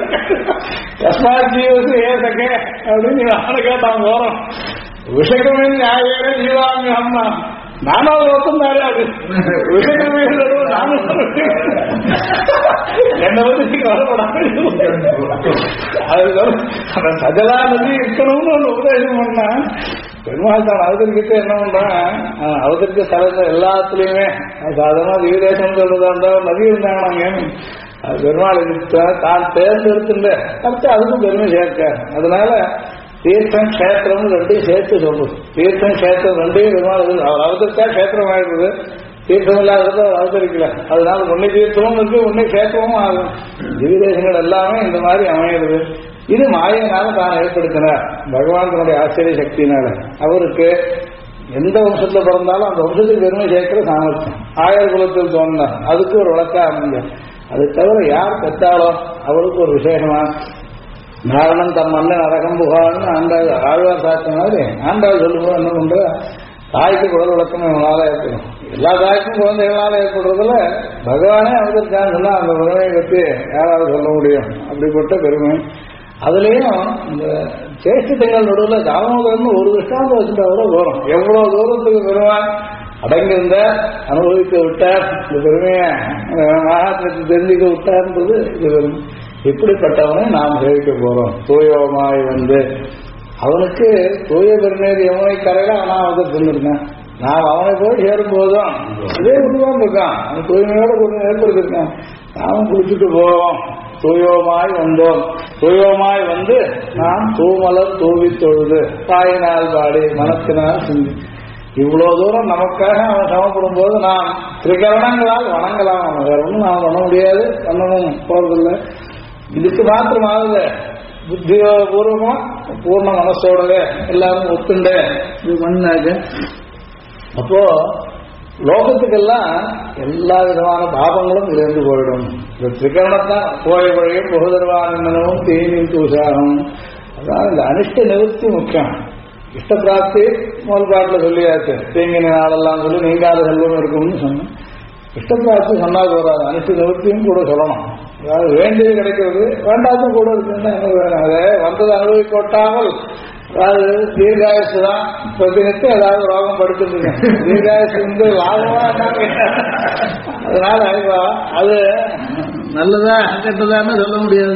ஜீவசு ஏசக்கே அப்படின்னு நீ அவனை கேட்டான் போறோம். விஷயமே நியாய ஜீவாங்க அம்மா நானும் ஒருத்தம் தாரே அது விஷயமே நானும் என்னை வந்து நீங்க வரப்படாது சஜலா நதி இருக்கணும்னு ஒன்று உபதேசம் பண்ணா பெருமாள் தான் அவதரிக்கிட்ட என்ன பண்றான், அவதரிக்க தலை எல்லாத்துலயுமே சாதாரண விதேசம் சொல்றதா இருந்தா நதி இருந்தாங்க நாங்க அது பெருமாள் தான் தேர்ந்தெடுத்துட்ட அடுத்து அதுக்கும் பெருமை சேர்க்க. அதனால தீர்த்தம் கஷேத்திரம் ரெண்டையும் சேர்த்து சொல்றது. தீர்த்தம் கஷேத்திரம் ரெண்டையும் பெருமாள் அவர் அவதரித்தா கஷேத்திரம் ஆயிடுறது, தீர்த்தம் இல்லாதது அவர் அவதரிக்கல. அதனால உன்னை தீர்த்தமும் இருக்கு, உன்னை கஷேத்திரமும் ஆகும். திவ்யதேசங்கள் எல்லாமே இந்த மாதிரி அமையிறது. இது மாயினால தான் ஏற்படுத்தினார் பகவான் தன்னுடைய ஆச்சரிய சக்தியினால. அவருக்கு எந்த வம்சத்துல பிறந்தாலும் அந்த வம்சத்துக்கு பெருமை சேர்க்கிற சாமர்த்தியம். ஆயர் குலத்தில் தோன்றார், அதுக்கு ஒரு வழக்கா அமைஞ்ச. அது தவிர யார் பெற்றாலோ அவருக்கு ஒரு விசேஷமா நாரணம் தம் மன்னன் அரகம் புகான்னு ஆழ்வார் சாத்தின மாதிரி ஆண்டாள் சொல்லும்போது என்ன பண்ற, தாய்க்கு குரல் விளக்கம் இவங்களால ஏற்படும். எல்லா தாய்க்கும் குழந்தைகளால ஏற்படுறதுல பகவானே அவதற்கான்னு சொன்னா அந்த பெருமையை பற்றி யாராவது சொல்ல முடியும். அப்படிப்பட்ட பெருமை. அதுலயும் இந்த சேஷ்டங்கள் நடுவில் தாமோதரன்னு ஒரு விஷயம் வச்சுட்டா கூட வரும். எவ்வளவு தூரத்துக்கு பெருமான் அடங்கியிருந்த அனுபவிக்க விட்டார், இந்த பெருமையை மகாத்மத்தை தெரிஞ்சுக்க விட்டார்ன்றது இது பெருமை. இப்படிப்பட்டவனை நாம் சேவிக்க போறோம். தூயோமாய் வந்து அவனுக்கு தூய பெருநீர் யமுனை கரையில அவனாவது இருந்திருக்கான். நாம் அவனை போய் சேரும் போதும் இதே உருவான் இருக்கான், அவன் தூய்மையோட கொஞ்சம் ஏற்படுத்திருக்கான். நாமும் குளிச்சுட்டு போவோம். தூயோமாய் வந்தோம், தூயோமாய் வந்து நாம் தூமலர் தூவி தொழுது தாயினால் பாடி மனத்தினால் சிந்தி. இவ்வளவு தூரம் நமக்காக அவன் சமப்படும் போது நாம் திரிகரணங்களால் வணங்கலாம். அவன் வேற ஒன்றும் நாம் பண்ண முடியாது, பண்ணவும் போறதில்லை. இதுக்கு மாத்திரமாவது புத்தியோ பூர்வமா பூர்ண மனசோடவே எல்லாரும் ஒத்துண்டு இது பண்ணாங்க. அப்போ லோகத்துக்கெல்லாம் எல்லா விதமான பாபங்களும் இருந்து போயிடும். இந்த திரிகரணத்தான் போய் வழியும் புகதர்வானந்தனமும் தீனின் தூசாகும். அதான் இந்த அனிஷ்ட நிவர்த்தி முக்கியம். இஷ்ட பிராப்தி முதல் பாட்டில் சொல்லியாச்சு, தீங்கின நாளெல்லாம் சொல்லி நீங்காத செல்வம் இருக்கும்னு சொன்னோம். இஷ்ட பிராப்தி சொன்னா போறாது, அனிஷ்ட நிவர்த்தியும் கூட சொல்லணும். அதாவது வேண்டியது கிடைக்கிறது, வேண்டாதும் கூட இருக்குன்னா என்ன வேணும், அதை வந்தது அனுபவிக்கொட்டாமல். அதாவது தீர்காயசு தான் பிரதிநித்து ஏதாவது ரோகம் படுத்துருங்க, தீர்காயசு வந்து லாபமா அதனால அது நல்லதா கெட்டதான்னு சொல்ல முடியாது.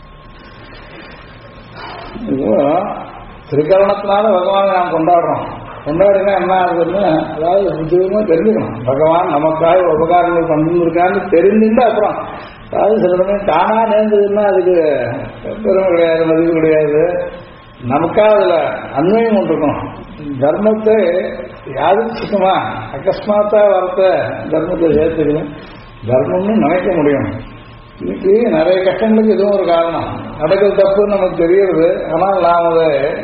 திரிகரணத்தினால பகவானை நாம் கொண்டாடுறோம். கொண்டாடினா என்ன ஆகுதுன்னா, அதாவது புத்தியமா தெரிஞ்சுக்கணும், பகவான் நமக்காக உபகாரங்கள் பண்ணிருக்கான்னு தெரிஞ்சுட்டு அப்புறம், அதாவது சில சமயம் தானா நேர்ந்ததுன்னா அதுக்கு பெருமை கிடையாது, மதிப்பு கிடையாது. நமக்காக அதுல அன்மையும் கொண்டிருக்கணும். தர்மத்தை யாருச்சுக்குமா அகஸ்மாத்தா வரத்த தர்மத்தை சேர்த்துக்கணும், தர்மம்னு நினைக்க முடியும். இன்னைக்கு நிறைய கஷ்டங்களுக்கு இதுவும் ஒரு காரணம். நடக்கிறது தப்புன்னு நமக்கு தெரியுது, ஆனால் நாம் அதை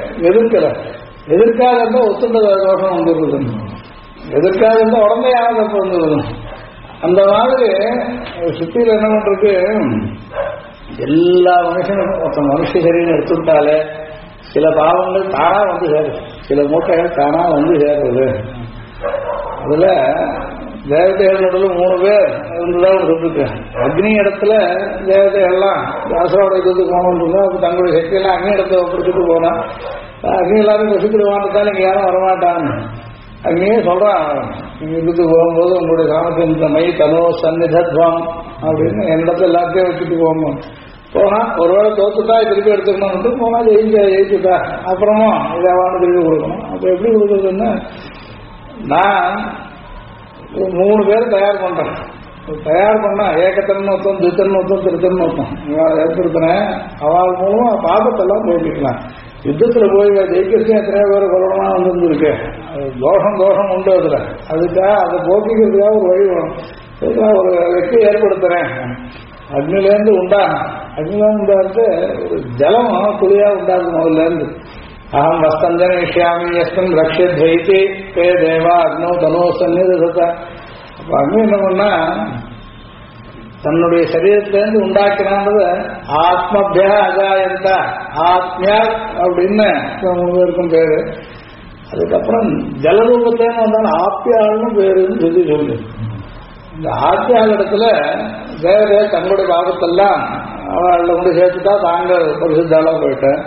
எதிர்க்காத இருந்தா ஒத்துண்ட தோஷம் வந்துடுறது, எதிர்க்காத இருந்தா உடனே யாரும் தப்பு வந்துடுது. அந்த மாதிரி சுத்தியில் என்ன பண்றது, எல்லா மனுஷனும் மனுஷ சரீரம் எடுத்துட்டாலே சில பாவங்கள் தானா வந்து சேருது, சில மூட்டைகள் தானா வந்து சேருது. அதுல தேவதைகளோட 3 பேர் இருந்துதான் சொல்லிருக்கேன். அக்னி இடத்துல தேவதைகள்லாம் அசுரோட இதுக்கு போனோம்னு அப்ப தங்களுடைய சக்தியெல்லாம் அக்னி இடத்தை ஒப்பிடிச்சுட்டு போனா, அக்னி எல்லாரும் வசிக்கிடுவான்றதால இங்க யாரும் வரமாட்டான்னு அங்கேயே சொல்றான். இதுக்கு போகும்போது உங்களுடைய சாமர்த்தியம் மை தனோ சன்னிதத்வம் அப்படின்னு என்னிடத்துல எல்லாத்தையும் வச்சுட்டு போகணும். போனா ஒருவேளை தோத்துட்டா திருப்பி எடுத்துக்கணும்னு போனா ஜெயிச்சுட்டா அப்புறமா இதாவான திருப்பி கொடுக்கணும். அப்ப எப்படி கொடுக்குறதுன்னு, நான் 3 பேர் தயார் பண்றேன். தயார் பண்ணா ஏகத்தன் ஒருத்தம், துத்தன் ஒருத்தம், திருத்தன் ஒருத்தம் ஏற்படுத்தினேன். அவள் மூலமா பாபத்தெல்லாம் போய்க்கலாம். யுத்தத்துல போய் ஜெயிக்கிறதுக்கு எத்தனையோ பேர் கொள்ளணும்னா வந்துருக்கு. தோஷம் உண்டு அதுல. அதுக்காக அதை போக்கிக்கிறதுக்காக ஒரு வழி வரும். ஒரு வெற்றி ஏற்படுத்துறேன். அக்னிலேருந்து உண்டாகிறது ஒரு ஜலம் துளியா உண்டாது முதல்ல இருந்து. அகம் வஸ்தஞ்சன விஷயாமி எஸ்தம் ரக்ஷத்வைத்தி பே தேவா அக்னோ தனோ சன்னிதத்த. அப்ப அக்னி என்ன பண்ணா தன்னுடைய சரீரத்திலேருந்து உண்டாக்கினான்றது ஆத்மபியா அஜாயந்த ஆத்மியா அப்படின்னு 3 பேருக்கும் பேரு. அதுக்கப்புறம் ஜலரூபத்தேன்னு வந்தாலும் ஆப்பியாள்னு பேருன்னு சொல்லு. இந்த ஆத்தியால் இடத்துல வேற தங்களுடைய பாகத்தெல்லாம் அவளை கொண்டு சேர்த்துட்டா தாங்கள் பரிசுத்தாலாம் போயிட்டேன்.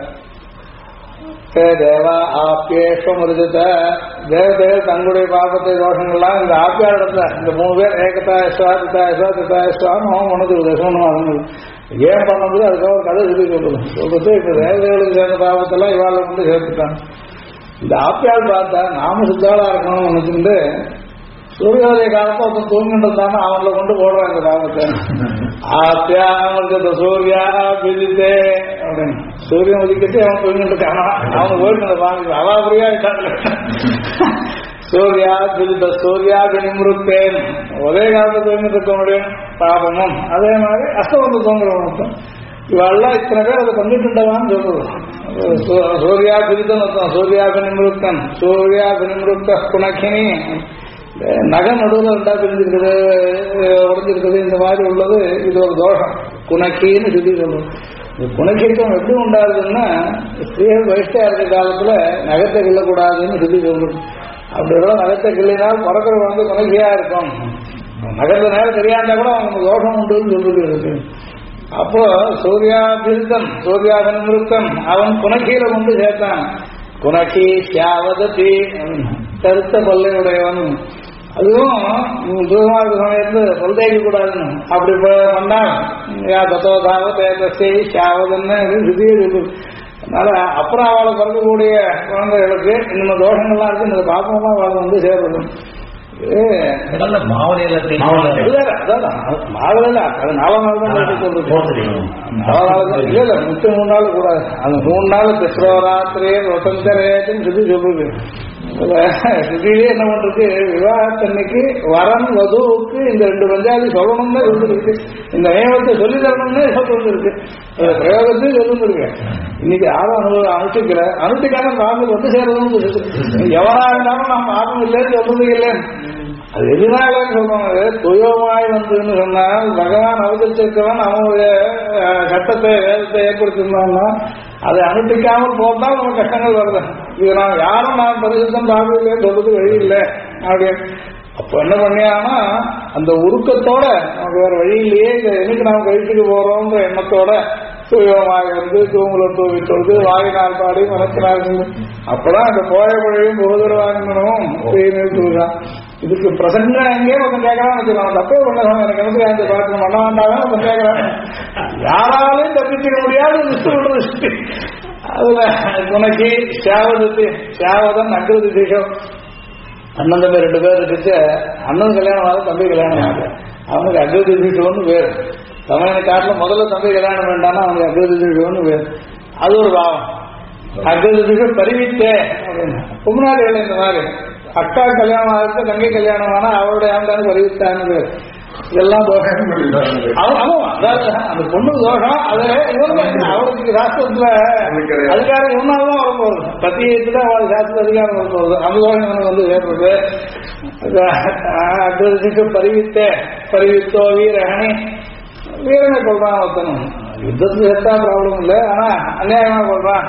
தேவா ஆப்பியேஷம் இருந்துட்ட தேவதேவ தங்களுடைய பாபத்தை தோஷங்கள்லாம் இந்த ஆப்பியால் இடத்துல இந்த 3 பேர் ஏகதாயஸ்வா திதாயஸ்வான்னு அவன் ஒன்று தசமணம் ஏன் பண்ணது அதுக்காக ஒரு கதை சொல்லி சொல்றது. இப்ப தேவதைகளுக்கு சேர்ந்த பாபத்தெல்லாம் இவாளை கொண்டு சேர்த்துட்டான். இந்த ஆப்பியால் பார்த்தா நாம சுத்தாளா இருக்கணும்னு நினைச்சுட்டு சூரியோதய காலத்தை ஒருத்தன் தூங்கின்றதானே அவங்களை கொண்டு போடுறாங்க இந்த பாவத்தை. ஆத்தியாவது சூர்யா பிதித்தே அப்படின்னு சூரியன் ஒதுக்கிட்டு அவன் தூங்கிட்டு இருக்கானா, அவன் போயிட்டு வாங்க அவாபரியா இருக்காங்க. சூர்யா பிதித்த சூர்யா பினிமுறுத்தேன் ஒரே காலத்தை தூங்கிட்டு இருக்கவனுடைய பாபமும் அதே மாதிரி அஸ்தவந்து தூங்குறவனுக்கும் இவெல்லாம் இத்தனை பேர் அதை பண்ணிட்டுண்டவான்னு சொல்றது. சூர்யா பிதித்தன் சூர்யா பினிமுறுத்தன் சூர்யா பினிமுறுத்த குணக்கினி நகை நடுவில் ரெண்டா பிரிஞ்சிருக்குது உடஞ்சிருக்குது இந்த மாதிரி உள்ளது. இது ஒரு தோஷம் குணக்கின்னு சொல்லி சொல்றோம். இந்த குணக்கிக்கம் எப்படி உண்டாகுதுன்னா ஸ்திரீகள் வயசா இருக்கிற காலத்துல நகத்தை கிள்ளக்கூடாதுன்னு சொல்லி சொல்றோம். அப்படி எல்லாம் நகத்தை கிள்ளினால் பிறக்கிறவங்க குணக்கியா இருக்கும். நகர்ந்த நேரம் தெரியாண்டா கூட அவங்க தோஷம் உண்டுன்னு சொல்றது இருக்கு. அப்போ சூர்யா பிரித்தன் சூர்யா நிருத்தன் அவன் குணக்கீரை கொண்டு சேர்த்தான். குணக்கி சியாவதத்தி கருத்த கொள்ளையுடையவன். அதுவும் தூரமாக சமயத்து கொள்ளைக்க கூடாதுன்னு அப்படி பண்ணா தத்தோதாவ தேசை சியாவதுன்னு சுத்தி. அதனால அப்புறம் அவளை பிறக்கக்கூடிய குழந்தைகளுக்கு இந்த தோஷங்கள்லாம் இருக்கு, இந்த பாப்பமெல்லாம் அவளை வந்து சேர்றது. மாவலையில அது 4 நாள் தான் சொல்றது. 4 நாள் இல்ல 3 நாள் கூடாது. அந்த 3 நாள் கிருஷ்ணராத்திரே வசந்தரேன்னு சொல்லி சொல்றது. சுதியிலே என்ன பண்றது, விவாகத்தன்னைக்கு வரன் வதுவுக்கு இந்த 2 பஞ்சாதி சொல்லணும்னு சொல்லிருக்கு. இந்த நியமத்தை சொல்லி தரணும்னு சொல்லிருக்கு. பிரயோகத்தையும் சொல்லிருக்கு. இன்னைக்கு யாரும் அனுஷ்டிக்கான நாங்கள் வந்து சேரணும்னு சொல்லிருக்கு. எவரா இருந்தாலும் நம்ம ஆர்வம் இல்லைன்னு சொல்றது இல்லைன்னு. அது எதுனால சொல்றாங்க, துயோமாய் வந்ததுன்னு சொன்னால் பகவான் அவதரிச்சிருக்கவன் அவனுடைய சட்டத்தை வேதத்தை ஏற்படுத்திருந்தான்னா அதை அனுப்பிக்காமல் போட்டா நமக்கு கஷ்டங்கள் வருது. இது நான் யாரும் நான் பரிசுத்தம் பார்க்கவில்லை சொல்றது வழி இல்லை அப்படின்னு. அப்ப என்ன பண்ணியானா அந்த உருக்கத்தோட நமக்கு வேற வழி இல்லையே, இதை என்னைக்கு நாம் கழிச்சுட்டு போறோம்ன்ற எண்ணத்தோட தூயமாக வந்து தூங்குல தூவி தொழுது வாயினால் பாடி மனத்தினால் அப்பதான் அந்த போய பழையும் போதர் வாங்கணும் சொல்றான். இதுக்கு பிரசங்கம் எங்கே ஒருத்தன் கேட்கறான்னு வச்சுக்கலாம். தப்பே பண்ணலாம் எனக்கு எனக்கு அந்த பாட்டு பண்ண வேண்டாம் ஒருத்தன் கேட்கறான். யாராலையும் தப்பிச்சிக்க முடியாது விஷ்ணு அதுல துணைக்கு சாவதன் அக்ருதி திசம் அண்ணன் தம்பி 2 பேர் இருக்கு. அண்ணன் கல்யாணம் ஆகுது, தம்பி கல்யாணம் ஆகுது. அவனுக்கு அக்ருதி திசம்னு பேர். தமிழனை காட்டில் முதல்ல தம்பி கல்யாணம் வேண்டாம்னா அவனுக்கு அக்ருதி திசம்னு பேர். அது ஒரு பாவம். அக்ருதி திசம் பரிவித்தே அப்படின்னு முன்னாடி இந்த மாதிரி அக்கா கல்யாணம் ஆகுது, தங்கை கல்யாணம் ஆனா அவருடைய ஆண்டான்னு பரிவித்தான்னு பேர். இதெல்லாம் தோஷம். அந்த பொண்ணு தோஷம். அது அவருக்கு சாஸ்திரத்துல அதிகாரம் இவனால்தான் வர போகுது. பத்தியத்துல அவளுக்கு சாஸ்திர அதிகாரம் வர போகுது. அந்த தோஷம் எனக்கு வந்து ஏற்படுது. பரிவித்தோ வீரகணி வீரனை சொல்றான் ஒருத்தனும். யுத்தத்துக்கு செத்தா ப்ராப்ளம் இல்லை, ஆனா அநியாயமா சொல்றான்.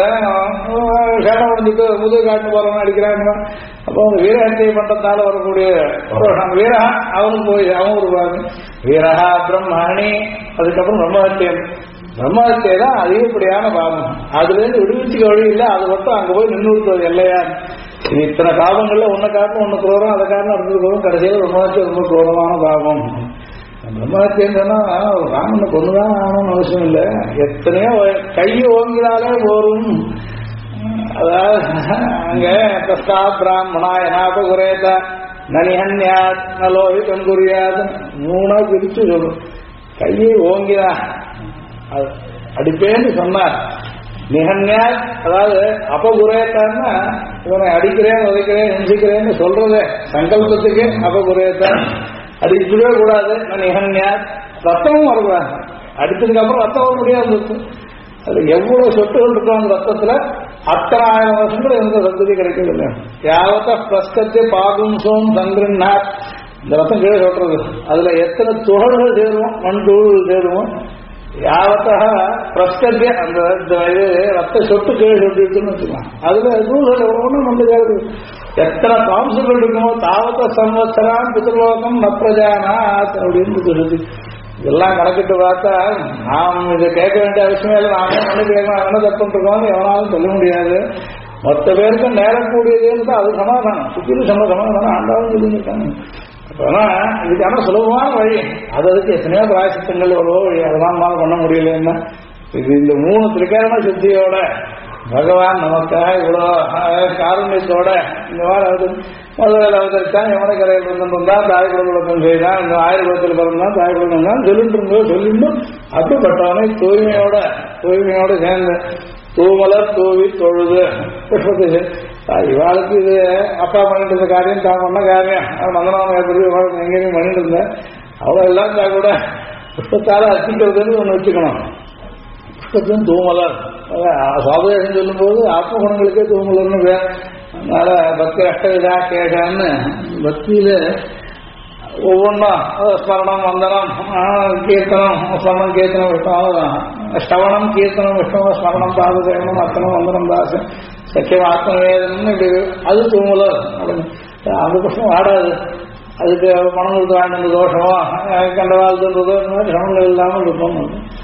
சேடம் வந்துட்டு முதுகு காட்டு போறவங்க அடிக்கிறாங்க. அப்போ அந்த வீரஹத்தியை பண்றதால வரக்கூடிய வீரா அவனுக்கு போய் அவன் ஒரு வீரஹா பிரம்மாணி. அதுக்கப்புறம் பிரம்மஹத்தியம். பிரம்மஹத்தியை தான் அதிகப்படியான பாவம். அதுல இருந்து விடுவிச்சுக்க வழி இல்லை. அது மட்டும் அங்க போய் நின்றுடுறது இல்லையா? இது இத்தனை பாவங்கள்ல ஒன்ன காரணம் ஒண்ணு குரோரம், அதை காரணம் அடுத்தது கடைசியில் பிரம்மஹத்தியம் ரொம்ப குரோரமான பாவம். பிரம்மஹத்தியம் சொன்னா ராமனை கொண்டுதான் ஆகணும்னு அவசியம் இல்லை. எத்தனையோ கையை ஓங்கினாலே போரும். அதாவது அங்க கஷ்டா பிராமணா எனாப குரேதா நனிஹன்யாத் நலோவி கங்குரியாது 3 பிரிச்சு சொல்லும். கையை ஓங்கினா அடிப்பேன்னு சொன்னார். நிகன்யாத் அதாவது அபகுரேத்தான்னா இவனை அடிக்கிறேன் உதைக்கிறேன் ஹிம்சிக்கிறேன்னு சொல்றதே சங்கல்பத்துக்கு அபகுரேத்தான். அடிக்கவே கூடாது. நிகன்யாத் ரத்தமும் வரக்கூடாது. அடிச்சதுக்கு அப்புறம் ரத்தம் வர முடியாது. அது எவ்வளவு சொட்டுகள் இருக்கும் அந்த ரத்தத்துல அத்தனை 1000 வருஷங்கள் எந்த சந்ததி கிடைக்கவில்லை. யாவத்த பிரஸ்கத்தை பாகும் சோம் சந்திரன் இந்த ரத்தம் கீழே சொட்டுறது. அதுல எத்தனை துகள்கள் சேருவோம், மண் தூள்கள் சேருவோம். யாவத்த பிரஸ்கத்தை அந்த ரத்த சொட்டு கீழே சொட்டுன்னு வச்சுக்கலாம். அதுல தூள்கள் ஒன்றும் நம்ம கேட்குது. எத்தனை பாம்சுகள் இருக்குமோ தாவத்த சம்வத்சரான் பித்ருலோகம் நப்ரஜானா அப்படின்னு சொல்லுது. இதெல்லாம் கணக்கிட்டு பார்த்தா நாம் இதை கேட்க வேண்டிய அவசியமே இல்லை. நாமே பண்ணி கேட்கலாம். என்ன தப்புன்னு இருக்கோம்னு எவனாலும் சொல்ல முடியாது. மொத்த பேருக்கும் நேரக்கூடியதுன்னு அது சமாதானம். சுற்றிலும் சமாதானம் ஆண்டாலும் சொல்லியிருக்காங்க. அப்போதான் இதுக்கான சுலபமான வழி. அதுக்கு எத்தனையோ பிராயசித்தங்கள் எவ்வளோ வழி. அதெல்லாம் நம்மளால பண்ண முடியலன்னா இது இந்த 3 திரிகாரண சித்தியோட பகவான் நமக்காக இவ்வளோ காரண்யத்தோட இந்த மாதிரி முதலில் அவதரித்தான் யமன கரையில் இருந்துருந்தான் தாய் குலகுலக்கம் செய்தான். இந்த 1000 குலத்தில் பிறந்தான் தாய் குலகம் தான் சொல்லிட்டு அப்படிப்பட்டவனை தூய்மையோட சேர்ந்து தூமலர் தூவி தொழுது புஷ்பத்தை இவாளுக்கு இது அப்பா பண்ணிட்டு இருந்த காரியம் தான் பண்ண காரியம் மந்தனம் ஏற்படுத்தி இவாளுக்கு எங்கேயும் பண்ணிட்டு இருந்தேன். அவ்வளோ எல்லாம் தான் கூட புஷ்பத்தால அர்ச்சிக்கிறதுன்னு ஒன்று வச்சுக்கணும். புஷ்பத்தின் தூமலர் சுவாபதேசம் சொல்லும் போது ஆத்ம குணங்களுக்கே தூமலர்னு பேர். அதனால பக்தி அஷ்டவிதா கேட்டான்னு பக்தியில ஒவ்வொன்றும் ஸ்மரணம் வந்தனம் கீர்த்தனம் ஸ்மரணம் கீர்த்தனம் விஷ்ணம் ஸ்ரவணம் கீர்த்தனம் விஷ்ணம் ஸ்மரணம் பாததேவனம் அர்த்தனம் வந்தனம் தாசம் சக்கியம் ஆத்மவேதனம்னு இப்படி அது தூமலர் அப்படின்னு. அந்த பிரச்சனை ஆடாது. அதுக்கு மனம் கொடுத்து வாழ்ந்த தோஷமோ கண்டவாழ்த்துன்றதோ இந்த மாதிரி சமங்கள் இல்லாமல் இருக்கும்.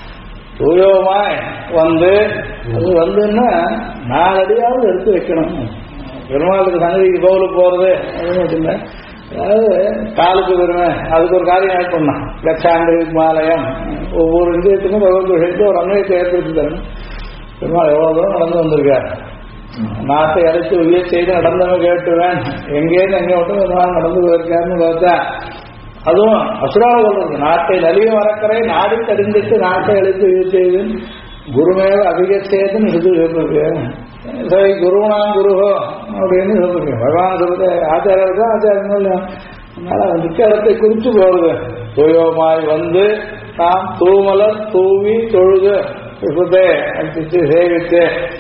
தூயோமாய் வந்து அது வந்துன்னா 4 அடியாவது எடுத்து வைக்கணும். பெருமாளுக்கு சங்கதிக்கு கோவிலுக்கு போறது அப்படின்னு அதாவது காலுக்கு பெருமை அதுக்கு ஒரு காரியம் ஏற்படணும். லட்சாண்டு மாலயம் ஒவ்வொரு இந்தியத்துக்கும் பகவத் விஷயத்துக்கு ஒரு அன்வயத்தை ஏற்படுத்தி தரணும். பெருமாள் எவ்வளவு தூரம் நடந்து வந்திருக்கார். நாட்டை அழைத்து உரிய செய்து நடந்தவங்க கேட்டுவேன் எங்கேருந்து எங்கே மட்டும் பெருமாள் நடந்து போயிருக்காருன்னு பார்த்தா அதுவும் அசுரால சொல்றது. நாட்டை நலிய மறக்கரை நாடி தடிந்துட்டு நாட்டை அழைத்து உரிய செய்து குருமேவ அதிகச்சேதுன்னு சொல்லிருக்கு. சரி குருவனாம் குருஹோ அப்படின்னு சொல்லிருக்கு. பகவான் சொல்றது ஆச்சாரியர் தான் ஆச்சாரியங்கள். அதனால நிச்சயத்தை குறிச்சு போகுது. தூயோமாய் வந்து தாம் தூமலர் தூவி தொழுது விபத்தை அடிச்சு சேவித்து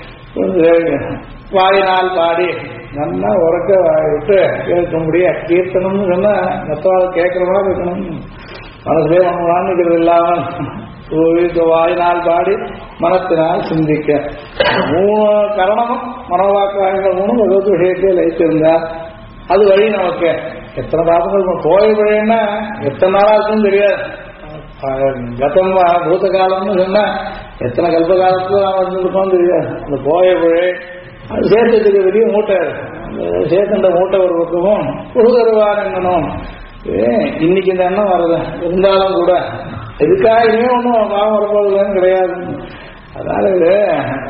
வாயினால் பாடி நல்லா உறக்க விட்டு கேட்க முடியும். கீர்த்தனம்னு சொன்னா மற்றவாள் கேட்கிற மாதிரி இருக்கணும். மனசுலேயே மனவான்னுக்கிறது இல்லாமல் தூவி வாயினால் பாடி மனத்தினால் சிந்திக்க 3 கரணமும் மனவாக்காரங்கள் 3 பகவத் விஷயத்தை லைத்திருந்தார். அது வழி நமக்கு எத்தனை பாபங்கள் போய வழின்னா எத்தனை நாளா இருக்குன்னு தெரியாது. கதம் பூத காலம்னு சொன்னா எத்தனை கல்ப காலத்துல நாம் வந்துருக்கோம் தெரியாது. அந்த போய வழி அது சேர்த்ததுக்கு பெரிய மூட்டை. சேர்த்துன்ற மூட்டை ஒரு பக்கமும் புழுதருவார் என்னணும். இன்னைக்கு இந்த எண்ணம் வருது இருந்தாலும் கூட எதுக்காக இனிமே ஒன்றும் பாவம் வரப்போகுதுன்னு கிடையாது. அதனால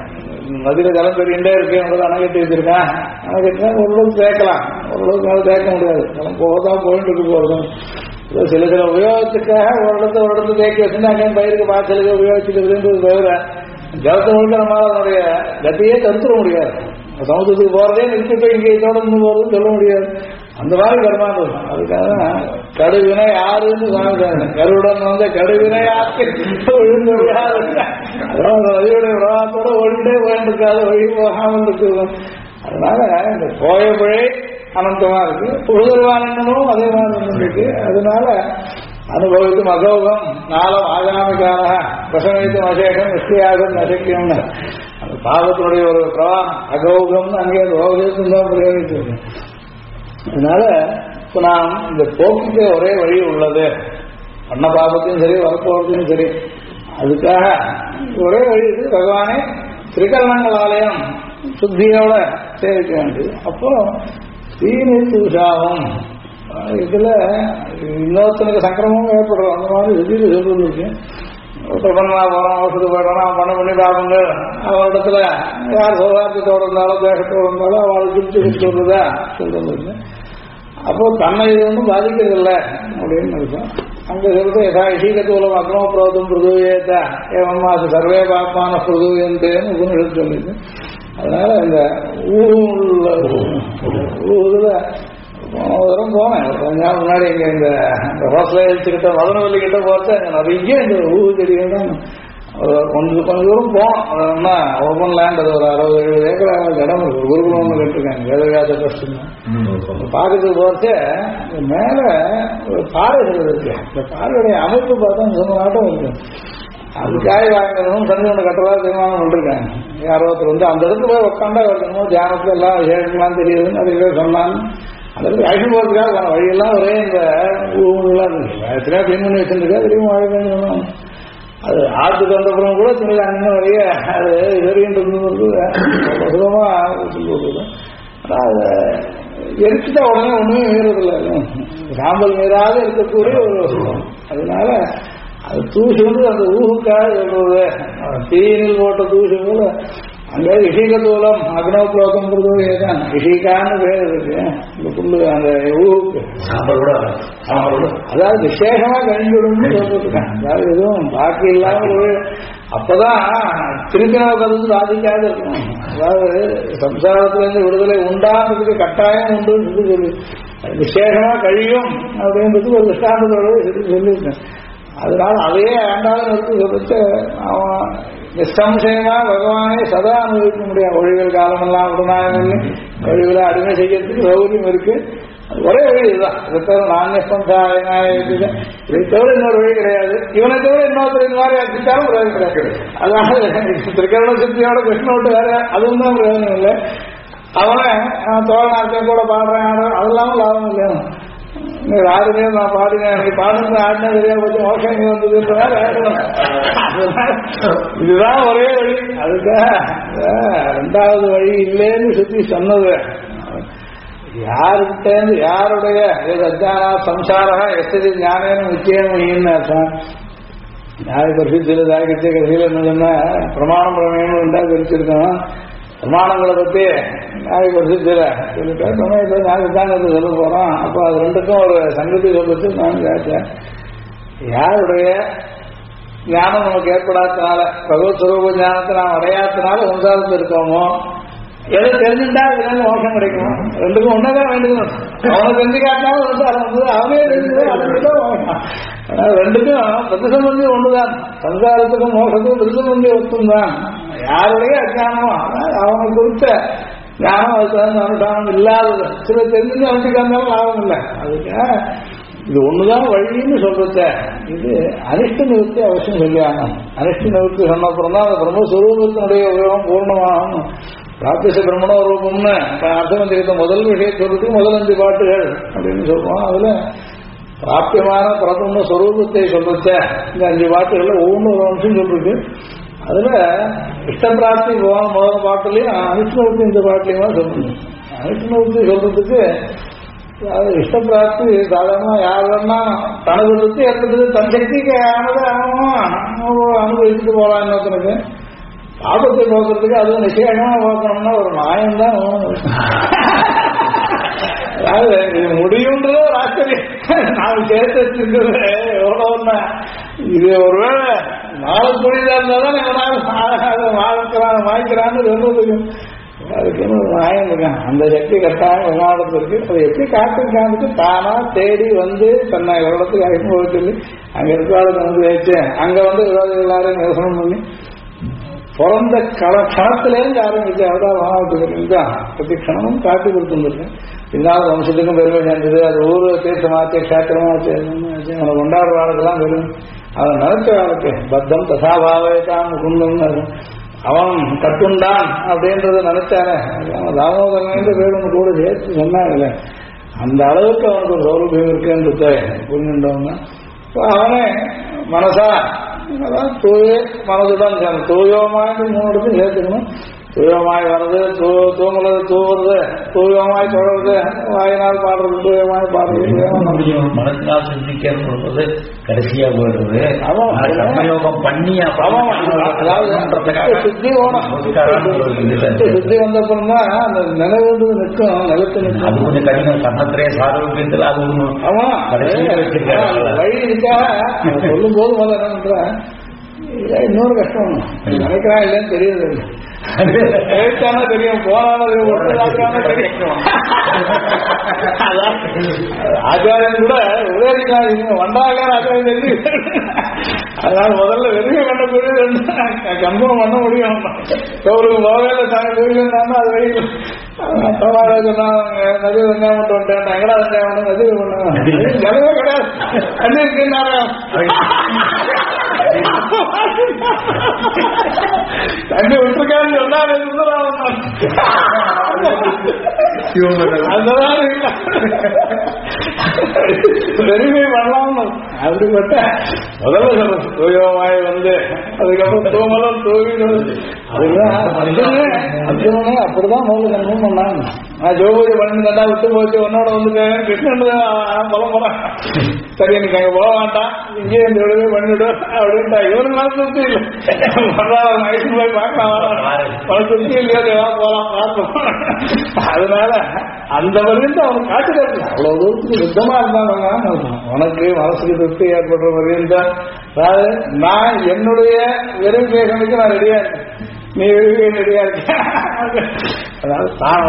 நதியில ஜலம் பெருகின்றே இருக்கு அணை கட்டி வச்சிருக்கேன். அணை கட்டினா ஓரளவுக்கு தேக்கலாம், ஓரளவுக்கு மேலே தேக்க முடியாது, ஜலம் போகதான் போயிட்டு இருக்கு போகிறதும். சில சில உபயோகத்துக்காக ஒரு இடத்துல தேக்கி வச்சுருந்தாங்க, பயிருக்கு பாய்ச்சலுக்கு உபயோகிச்சுக்கிறதுன்றது தவிர ஜலத்தை முழுக்க நம்மளால அதனுடைய கத்தியே தடுத்துட முடியாது. சமுதிரத்துக்கு போறதே நிறுத்திட்டு இங்கே இதோட போறதுன்னு சொல்ல முடியாது. அந்த மாதிரி வருமானம். அதுக்காக கடுவினை யாருன்னு சாமிட்டாங்க. கருவுடன் வந்த கடுவினை யாருக்கு விழுந்து விடாது. அதாவது நதியுடைய பிரவாகத்தோட ஒழிண்டே போயிருக்காது, வழி போகாமல் இருக்குது. அதனால இந்த போய பிழை அனந்தமா இருக்கு, புழுதல்வானமும் அதே மாதிரி இருக்கு. அதனால அனுபவித்தும் அகோகம் நாளம் ஆகாமிக்காக பிரசமித்தும் அசேகம் நிஷ்டியாகும் நசக்கியம்னு அந்த பாவத்தினுடைய ஒரு பிரவாகம் அகோகம்னு அங்கே அந்த ரோகத்தும் தான் பிரயோகிச்சிருக்கு. அதனால இப்ப நாம் இந்த போக்குக்கு ஒரே வழி உள்ளது, பண்ண பாபத்தையும் சரி வரப்போறதையும் சரி, அதுக்காக ஒரே வழி இது. பகவானே திரிகரணங்களாலயம் சுத்தியோட சேவிக்க வேண்டியது. அப்போ தீனித்து உஷாவும் இதுல இன்னொருத்தனுக்கு சங்கிரமும் ஏற்படுறோம். அந்த மாதிரி விதியில் சொல்லிருக்கு. பண்ணா போறோம், ஔஷது போயிடறோம், அவன் பண்ணி பாபங்க அவரிடத்துல யார் சௌகாரியத்தோடு இருந்தாலும் தேகத்தோடு இருந்தாலும் அவளுக்கு பிடிச்சு சொல்றதா சொல்றது. அப்போ தன்னை இது ஒன்றும் பாதிக்கிறது இல்லை அப்படின்னு இருக்கும். அங்க சொல்றது யதா இஷீகத்தூலம் அக்னோ புரோதம் பிருதுவேதா ஏவம் அது சர்வே பாப்பான பிருதுவேந்தேன்னு உபநிஷத்து சொல்லிது. அதனால இந்த ஊர்ல தூரம் போனேன் கொஞ்ச நாள் முன்னாடி. இங்க இந்த ஹோஸ்டல்கிட்ட மதனவல்லி கிட்ட போறது அங்க நிறைய இந்த ஊரு செடிகள் தான். கொஞ்சம் தூரம் போனோம். அதனா ஓபன் லேண்ட், அது ஒரு 60-70 ஏக்கர் இடம் இருக்கு. குருகுலம் ஒன்று கட்டிருக்காங்க, வேதவியாச ட்ரஸ்ட். பார்க்கறதுக்கு போச்சு மேல பாறைகள் இருக்கு. இந்த பாறையுடைய அமைப்பு பார்த்தா சொன்ன நாட்டம் இருக்கு. அதுக்காக வாங்கணும் தண்ணி ஒன்று கட்டுறதா தீர்மானம் பண்ணிருக்காங்க. யாரோ ஒருத்தர் அந்த இடத்துல போய் உட்காண்டா வைக்கணும், தியானத்துல எல்லாம் விசேஷம்லாம் தெரியுதுன்னு அதுவே சொன்னாங்க. அந்த இடத்துல அழிச்சு போறதுக்காக வழியெல்லாம் ஒரே இந்த ஊர்லாம் இருக்கு. எத்தனையோ கிளீன் பண்ணி வச்சுருக்கா, திரும்ப மழை பெஞ்சு அது ஆற்றுக்கு வந்தப்புறம் கூட துணி அங்கே வழிய அது எரிகின்றது சுகமா போடுறது. ஆனால் அதை எரிச்சுட்டா உடனே ஒன்றுமே மீறதில்லை, சாம்பல் மீறாத இருக்கக்கூடிய ஒரு சுகம். அதனால அது தூசி வந்து அந்த ஊருக்காக சொல்றது. தீனில் போட்ட தூசி போல அங்கே இஷிகத்தூலம் அக்னோப்ளோகம் தான் இஷிகான்னு பேர் இருக்கு. இந்த புல்லு அந்த ஊருக்கு அதாவது விசேஷமா கழிஞ்சுடும்னு சொல்லிருக்காங்க. அதாவது எதுவும் பாக்கி இல்லாமல் அப்பதான் திருப்பினவை கருத்து சாதிக்காது இருக்கணும். அதாவது சம்சாரத்திலிருந்து விடுதலை உண்டானதுக்கு கட்டாயம் உண்டு சொல்லி விசேஷமா கழியும் அப்படின்றது ஒரு விசாரணத்தோட சொல்லியிருக்கேன். அதனால அதையே ஆண்டாலும் இருக்கு சொல்லிட்டு அவன் நிசம்சயமா பகவானை சதா அனுபவிக்க முடியாது. ஒழிவில் காலமெல்லாம் உடனாக ஒழிவில் அடிமை செய்யறதுக்கு சௌகரியம் இருக்கு. ஒரே வழி இதுதான். இதை தவிர நான் இதை தவிர இன்னொரு வழி கிடையாது. இவனை தவிர இன்னொருத்தர் இந்த மாதிரி அடிச்சாலும் பிரயோஜனம் கிடையாது. அதனால திருக்கரண சித்தியோட கிருஷ்ணோட்டு வேற அதுவும் தான் பிரயோஜனம் இல்லை. அவனை தோழனார்த்தையும் கூட பாடுறேன் அதெல்லாம் லாபம் இல்லையா. யாருமே நான் பாடினேன், பாடுறது ஆடினா தெரியா கொஞ்சம் மோசம் வந்ததுன்றதால இதுதான் ஒரே வழி. அதுக்காக ரெண்டாவது வழி இல்லைன்னு சுத்தி சொன்னது. யாருக்கிட்டேருந்து யாருடைய அஜானா சம்சாரா எஸ்தி ஞானேன்னு நிச்சயம் அர்த்தம். நியாய பரிசுத்தில தாய்கிட்டே கடைசியில் என்ன சொன்னா பிரமாணம் பிரமேயம் உண்டா பிரிச்சிருக்கோம். பிரமாணங்களை பத்தி நியாய பரிசுத்தில சொல்லிட்டா சமயத்தை ஞாபகத்தாங்க சொல்ல போறோம். அப்போ அது ரெண்டுக்கும் ஒரு சங்கதி சொல்லிட்டு நான் கேட்டேன். யாருடைய ஞானம் நமக்கு ஏற்படாதனால பகவத் சுரூப ஞானத்தை நாம் அடையாதனால சம்சாரத்தில் இருக்கோமோ, எதை தெரிஞ்சுட்டா இதனால மோசம் கிடைக்கும். ரெண்டுக்கும் ஒன்னதான் வேண்டுது. அவனை தெரிஞ்சு காட்டினாலும் சம்சாரம் வந்து அவனே தெரிஞ்சு ரெண்டுக்கும் பிரதிசம்பந்தி ஒண்ணுதான். சம்சாரத்துக்கும் மோசத்துக்கும் பிரதிசம்பந்தி ஒத்துந்தான். யாருடைய அஜானமோ அவனை குறித்த ஞானம் அதுக்கு அனுஷ்டானம் இல்லாதது. சில தெரிஞ்சு அனுஷ்டிக்காந்தாலும் லாபம் இல்லை. அதுக்காக இது ஒண்ணுதான் வழின்னு சொல்றத. இது அனிஷ்ட நிவர்த்தி அவசியம் சொல்லியாங்க. அனிஷ்ட நிவர்த்தி சொன்னப்புறம் தான் அந்த பிரம்மஸ்வரூபத்தினுடைய உபயோகம் பூர்ணமாகும். ராட்சச பிரம்மணோ ரூபம்னு அர்த்தமந்திரித்த முதல் விஷயம் சொல்றதுக்கு முதல் 5 பாட்டுகள் அப்படின்னு சொல்றோம். அதுல பிராப்தியமான பிரபம்ம ஸ்வரூபத்தை சொல்றச்ச இந்த 5 பாட்டுகள்ல ஒவ்வொன்று ஒரு அம்சம் சொல்றது. அதுல இஷ்டப்பிராப்தி முதல் பாட்டுலையும் அனுஷ்ணவர்த்தி இந்த பாட்டுலையுமா சொல்லணும். அனுஷ்ணவர்த்தி சொல்றதுக்கு அது இஷ்டப்பிராப்தி சாதாரணமா யாருன்னா தனது பற்றி ஏற்பட்டது தன் சக்திக்கு ஆனதை அவன் அனுபவிச்சுட்டு போலாம். இன்னொருத்தனுக்கு ஆபத்தை போக்குறதுக்கு அதுவும் நிச்சயமா போக்கணும்னா ஒரு நியாயம்தான் அதாவது இது முடியும்ன்றது ஒரு ஆச்சரியம். நான் சேர்த்து வச்சிருக்கிறது எவ்வளவுன்னா இது ஒருவேளை நாள் புரிதா இருந்தாதான் வாங்கிக்கிறான்னு சொல்றதுக்கு அதுக்குன்னு ஒரு நியாயம் இருக்கான். அந்த சக்தி கட்டாயம் விவாதத்திற்கு அதை எப்படி காட்டுக்கு தானா தேடி வந்து தன்னை எவ்வளவுக்கு அனுபவம் சொல்லி அங்க இருக்காது வந்து வச்சு அங்க வந்து விவாதம் எல்லாரும் நிரசனம் பண்ணி பிறந்த கணத்திலேருந்து ஆரம்பிச்சு அதான் மாணவத்துக்கு பிரதி க்ஷணமும் காட்டி கொடுத்துருக்கேன். இருந்தாலும் வம்சத்துக்கும் பெருமை சேர்ந்தது. அது ஊர் தீர்த்தமாச்சு கஷேத்திரமாச்சு அவனை கொண்டாடுற வாழ்க்கெல்லாம் பெரும் அதை நினைச்ச வாழ்க்கை பத்தம் தசாபாவைத்தான் குந்தம் அவன் கட்டுண்டான் அப்படின்றத நினைச்சானே தாமோதரன் பேரும் கூட சேர்த்து சொன்னாங்கல்ல அந்த அளவுக்கு அவனுக்கு ஒரு சௌலபியம் இருக்குன்றத புரிஞ்சுட்டோம்னா அவனே மனசா அதான் தூய மனதுடன் தூயமாய் 3 இடத்தையும் சேர்த்துக்கணும். தூயமாய் வர்றது தூங்குறது தூவுறது தூயமாய் தொடர்றது வாயினால் பாடுறது தூயமாய் பாடுறது மனசினால் சிந்திக்கிறது கடைசியா போயிடுறது. கர்மயோகம் பண்ணி சுத்தி ஓணும். சுத்தி வந்தப்புறம் தான் அந்த நினைவு நிற்கும் நிலத்து நிற்கும். அது கொஞ்சம் கடினம் கண்ணத்திலே சாரோக்கியத்தில் அது ஒண்ணு வழி இருக்காக சொல்லும் போது முதல்ல என்ன இன்னொரு கஷ்டம் நினைக்கிறான் இல்லைன்னு தெரியுது. எழுத்தானா தெரியும் போனாலும் தெரியும். ஆச்சாரியன் கூட உதவிக்காக வண்டாக ஆச்சாரியம் தெரிஞ்சு அதனால முதல்ல வெறுமை பண்ண புரியுது கம்பம் பண்ண முடியும். அவருக்கு போகல தாங்க புரியுதுன்னா அது வழியில் நதி வெங்காயம் வந்துட்டேன் எங்கடா வெங்காயம் நதி பண்ண நிலவே கிடையாது அது இருக்குன்னாரா தண்ணி விட்டுருக்கான்னு சொன்னாரு. பெருமை பண்ணலாம் அப்படிப்பட்ட முதல்ல தூயமாய் வந்து அதுக்கப்புறம் தூமலும் தூவிடும். அதுதான் அர்ஜுனனே அப்படிதான் முதல்ல கண்ணும் பண்ணாங்க. நான் ஜோபூஜை பண்ணி தண்டா விட்டு போச்சு உன்னோட வந்துட்டேன் கிருஷ்ணன் பலம் போறான். சரி எனக்கு அங்க போக வேண்டாம் இங்கே இந்த விடவே பண்ணிவிடும் அப்படின்ட்டா இவனுக்கு மனசு திருப்தி இல்லை. நைட்டு போய் பார்க்கலாம் மனசு திருப்தி இல்லையா போலாம் பார்ப்போம். அதனால அந்த வரையும் அவனுக்கு காட்டுறது அவ்வளவு தூரத்துக்கு யுத்தமா இருந்தாங்க. உனக்கு மனசுக்கு திருப்தி ஏற்படுற வரையும் தான் அதாவது நான் என்னுடைய வெறும் பேசனுக்கு நான் ரெடியா இருக்கேன் நீ வெறும் ரெடியா இருக்க. அதாவது தான்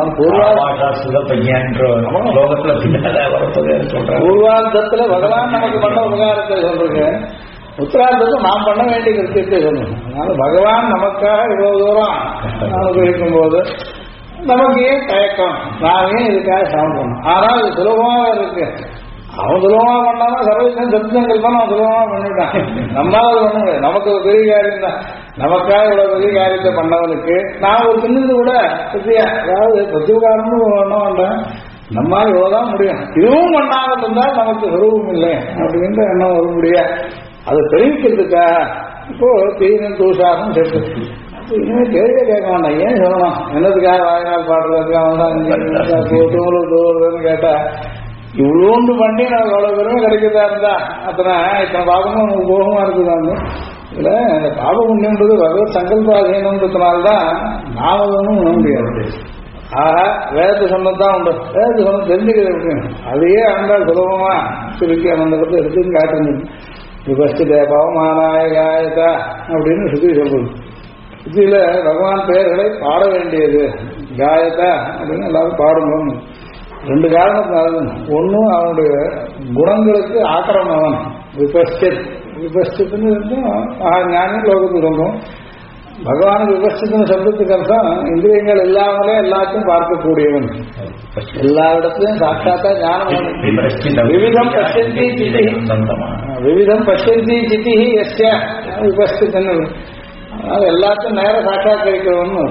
பூர்வார்த்தத்துல பகவான் நமக்கு பண்ண உபகாரத்தை சொல்றீங்க உத்தரார்த்தத்தை நாம் பண்ண வேண்டிய கிருத்தியத்தை சொல்லணும். அதனால பகவான் நமக்காக இவ்வளவு தூரம் அனுபவிக்கும் போது நமக்கு ஏன் தயக்கம் நான் ஏன் இதுக்காக சமம் பண்ணணும். ஆனால் இது சுலபமாக இருக்கு. அவன் சுலபமா பண்ணாலும் சர்வதேசம் சப்தங்கள் தான் அவன் சுலபமா பண்ணிட்டான். நம்மளால அது பண்ண முடியாது. நமக்கு ஒரு பெரிய காரியம் தான். நமக்காக இவ்வளவு பெரிய காரியத்தை பண்ணவனுக்கு நான் ஒரு சின்னது கூட பத்தியா அதாவது பிரத்யுகாரம்னு பண்ண வேண்டாம். நம்மால் இவ்வளவுதான் முடியும். இதுவும் பண்ணாமல் இருந்தால் நமக்கு உருவம் இல்லை அப்படின்ற எண்ணம் வர முடியாது. அதை தெரிவிக்கிறதுக்கா இப்போ தீரன் தூஷாரம் சேர்த்து இனிமே கேள்வியே கேட்க வேண்டாம். ஏன் சொல்லணும் என்னதுக்காக வாயினால் பாடுறதுக்கு அவன் தான் தூவுறதுன்னு கேட்டா இவ்வளோண்டு பண்ணி நமக்கு அவ்வளவு பெருமை கிடைக்கிறதா இருந்தா அத்தனை இத்தனை பாகமும் நமக்கு போகமா இருக்குதாங்க. இதுல இந்த பாப புண்ணியன்றது பகவத் சங்கல்பாதீனன்றதுனால்தான் நாம ஒன்றும் பண்ண முடியாது. ஆஹா வேதத்தை சொன்னதுதான் உண்டு. வேதத்தை சொன்ன தெரிஞ்சுக்கிறது இருக்கு. அதையே ஆண்டால் சுலபமா சுருக்கி அந்த பத்தி எடுத்துன்னு காட்டுறது விபஸ்தித பவமானாய காயதா அப்படின்னு சுத்தி சொல்றது. இதுல பகவான் பெயர்களை பாட வேண்டியது காயதா அப்படின்னு எல்லாரும் பாடணும். 2 காரணத்தினால ஒன்னும் அவனுடைய குணங்களுக்கு ஆக்கிரமம் அவன் விபஸ்தித் விபஸ்தித்னு ஞானி லோகத்துக்கு சொல்றோம். பகவானுக்கு விபஸ்தித்னு சப்தத்துக்கு அர்த்தம் இந்திரியங்கள் இல்லாமலே எல்லாத்தையும் பார்க்கக்கூடியவன் எல்லா இடத்துலயும் சாட்சாத்தா ஞானம் விவிதம் பஷ்யந்தி சித்தி விவிதம் பஷ்யந்தி சித்தி எஸ்ய விபஸ்தித்னு அதனால எல்லாத்தையும் நேர சாட்சாத்கரிக்கிறவன்னு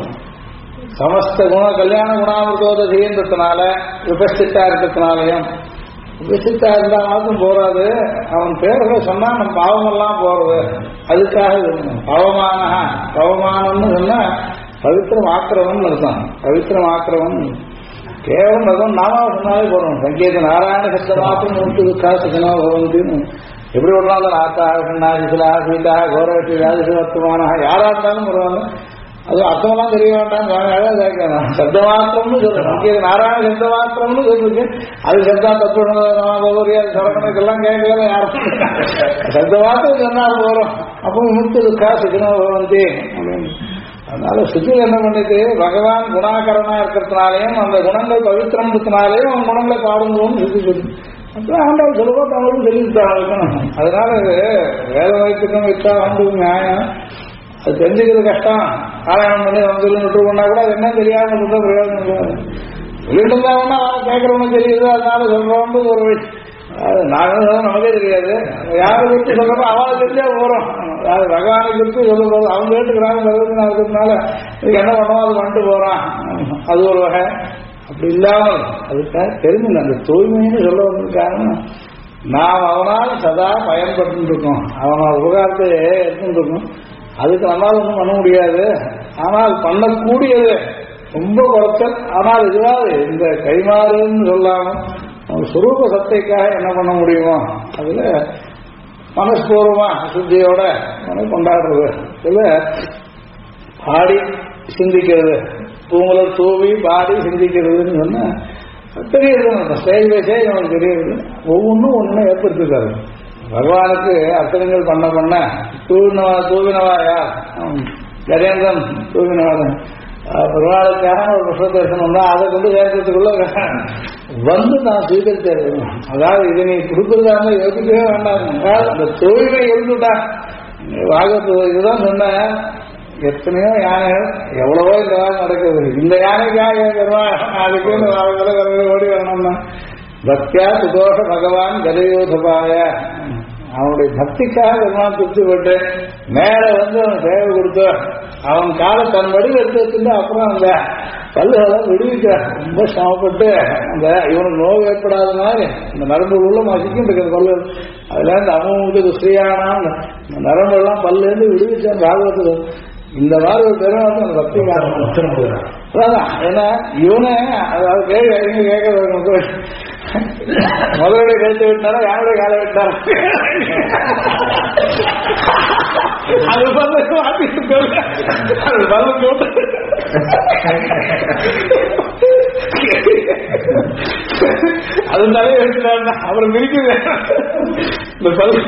சமஸ்த குண கல்யாண குணாமிருதோதீன்றதுனால விபஸ்தித்தா இருக்கிறதுனாலையும் விபஸ்தித்தா இருந்தா மாதம் போறாது. அவன் பேர்களை சொன்னா நம்ம பாவமெல்லாம் போறது அதுக்காக பவமான பவமானம்னு சொன்னா பவித்திரம் ஆக்கிரவன் அர்த்தம். பவித்திரம் ஆக்கிரவன் கேவலம் அதுவும் நாமாவை சொன்னாலே போறோம். சங்கீத நாராயண சப்த மாத்திரம் 100 காசு பவந்தின்னு எப்படி விடுறாங்க ஆத்தா கண்ணாசிலா சீதா கௌரவத்தி ராஜசி வர்த்தமான யாரா இருந்தாலும் வருவாங்க. அது அர்த்தமெல்லாம் தெரிய வேண்டாம் கேட்கணும். சப்த மாத்திரம்னு சொல்றேன். நாராயண சப்த மாத்திரம்னு சொல்லிருக்கு. அது சப்தா தத்துவரியா சரகணக்கெல்லாம் கேட்கல யாரும். சப்த மாத்திரம் சொன்னா போறோம். அப்போ முத்து துக்கா சுகினோ பவந்தி அப்படின்னு. அதனால சுத்தியில் என்ன பண்ணிட்டு பகவான் குணாகரனா இருக்கிறதுனாலையும் அந்த குணங்கள் பவித்திரம்ன்றதுனாலையும் அவன் குணங்களை பாடுங்கன்னு சுத்தி சொல்லி அப்புறம் ஆண்டாள் சொல்லுவா தமிழும் சொல்லிவிட்டான். அதனால வேத வயத்துக்கும் விட்டா வந்து நியாயம். அது தெரிஞ்சுக்கிறது கஷ்டம். ஆராயணம் பண்ணி நம்ம சொல்லி விட்டு பண்ணா கூட அது என்ன தெரியாம இருந்தா பிரயோஜனம் இல்லை. சொல்லிட்டு இருந்தாங்கன்னா கேட்கறவனும் தெரியுது. அதனால சொல்றோம் ஒரு வழி. நாங்களும் நமக்கே தெரியாது. யாரை குறித்து சொல்றோம் அவளை தெரிஞ்சா போறோம். அது பகவானை குறித்து சொல்ல போதும். அவங்க கேட்டுக்கிறாங்க பகவத்னா இருக்கிறதுனால இதுக்கு என்ன பண்ணுவோம் அது வந்துட்டு போறான். அது ஒரு வகை. அப்படி இல்லாமல் அதுக்காக தெரிஞ்சுங்க அந்த தூய்மைன்னு சொல்ல வந்திருக்காங்க. நாம் அவனால் சதா பயன்பட்டு இருக்கோம். அவனால் உபகாரத்தை எடுத்துட்டு இருக்கோம். அதுக்கு நம்மளால் ஒன்றும் பண்ண முடியாது. ஆனால் பண்ணக்கூடியது ரொம்ப குறைச்சல். ஆனால் இதுவாது இந்த கைமாறுன்னு சொல்லாமல் சுரூப சத்தைக்காக என்ன பண்ண முடியுமோ அதுல மனஸ்பூர்வமா சுத்தியோட கொண்டாடுறது. இதுல பாடி சிந்திக்கிறது, தூங்கலர் தூவி பாடி சிந்திக்கிறதுன்னு சொன்னா தெரியுது. ஸ்டேஜ் பை ஸ்டேஜ் நமக்கு தெரியுது. ஒவ்வொன்றும் ஒன்றும் ஏற்படுத்திருக்காரு. பகவானுக்கு அர்ச்சனைகள் பண்ண தூவினவா யார் கஜேந்திரன் தூவினவாதன் பெருமாளுக்காக ஒரு புஷ்ப தரிசனம் வந்தா அதை கொண்டு சேர்க்கறதுக்குள்ள வந்து நான் சுவீகரிச்சிருக்கேன். அதாவது இதை நீ கொடுக்குறதா இருந்தா யோசிக்கவே வேண்டாம். அந்த தூய்மை எழுந்துட்டா வாகத்து இதுதான் சொன்ன. எத்தனையோ யானைகள் எவ்வளவோ இந்த வாரம் நடக்குது. இந்த யானைக்காக அதுக்கு ஓடி வரணும்னா பக்தியா சுதோஷ பகவான் கதையோசபாய அவனுடைய பக்திக்காக பெருமாள் திருப்தி போட்டு மேல வந்து அவன் சேவை கொடுத்து அவன் காலை தன் வடிவு எடுத்து வச்சுட்டு அப்புறம் அந்த பல்லுகளெல்லாம் விடுவிக்கிறான். ரொம்ப சிரமப்பட்டு அந்த இவனுக்கு நோய் ஏற்படாத மாதிரி இந்த நரம்பு உள்ள மசிக்கும் இருக்கிற பல்லு அதுல இருந்து அவங்களுக்கு ஸ்ரீயானான் இந்த நரம்பு எல்லாம் பல்லு இருந்து விடுவிச்சான் ராகவத்துல. இந்த மாதிரி ஒரு பெருமாள் அந்த பக்திக்காரன் அதான். ஏன்னா இவனே அதாவது கேள்வி கேட்க முதலுடைய கழுத்து விட்டாரா யாருடைய காலை விட்டாரா அது அது தலையை எடுத்துட்டா அப்புறம் இருக்குது இந்த பல்லு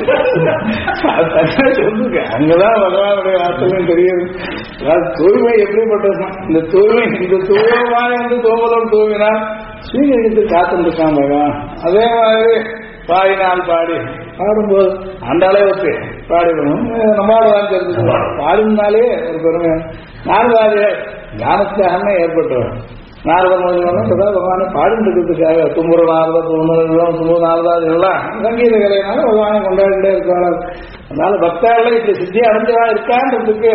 சொல்லுங்க. அங்கதான் பகவானுடைய வார்த்தையும் தெரியுது. அதாவது தூய்மை எப்படிப்பட்டது. இந்த தூய்மையான வந்து தூவலோடு தூவினால் ஸ்ரீகிரித்து காத்துருக்கான் பகவான். அதே மாதிரி பாடினால் பாடும்போது ஆண்டாலே வச்சு பாடிக்கணும். நம்மாடுதான் தெரிஞ்சுக்கணும். பாடினாலே ஒரு பெருமை. நார்வாதிய ஞானத்துக்காகவே ஏற்பட்டவர் நாரதம் சதா பகவானை பாடிட்டு இருக்கிறதுக்காக தும்புற நாரதம் தும்பு நாரதாதிகள்லாம் சங்கீத கலையினால பகவானை கொண்டாடிட்டே இருக்காங்க. அதனால பக்தர்கள் இப்படி சித்தி அடைஞ்சவா இருக்கான்றதுக்கு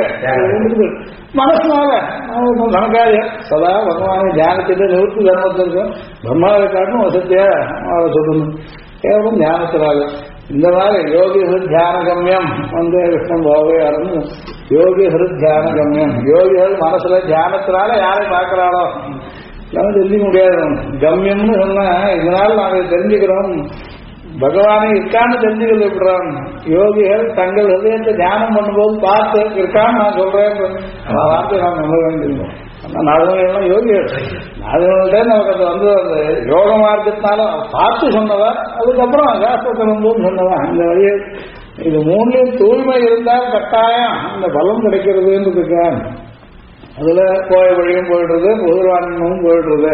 மனசுனால நமக்காக சதா பகவானை தியானத்திட்டு நிவர்த்தி தர்மத்திற்கும் பிரம்மாவை காட்டும் வசதியா சொல்லணும். கேவலம் தியானத்தினால இந்த மாதிரி யோகி ஹிருத்தியான கம்யம் வந்து கிருஷ்ணன் போகவே ஆரம்பி யோகி ஹிருத்தியான கம்யம். யோகிகள் மனசுல தியானத்தினால யாரை பார்க்கிறாளோ எல்லாம் தெரிஞ்சுக்க முடியாது. கம்யம்னு சொன்னா இதனால நாங்க தெரிஞ்சுக்கிறோம் பகவானை இருக்கான்னு தெரிஞ்சுக்கிறது எப்படிறான். யோகிகள் தங்கள் ஹிருதயத்தை தியானம் பண்ணும்போது பார்த்து இருக்கான்னு நான் சொல்றேன் வார்த்தை நான் நம்ப வேண்டியிருக்கோம். நாதவங்கள்லாம் யோகிகள் நாதவங்கள்ட்ட நமக்கு அது வந்து அந்த யோக மார்க்கத்தினால பார்த்து சொன்னவா அதுக்கப்புறம் சாஸ்திரம் போது சொன்னவா இந்த வழியை இது மூணுலையும் தூய்மை இருந்தால் கட்டாயம் அந்த பலம் கிடைக்கிறதுன்றதுக்கா அதுல கோய வழியும் போயிடுறது பொதுவானமும் போயிடுறது.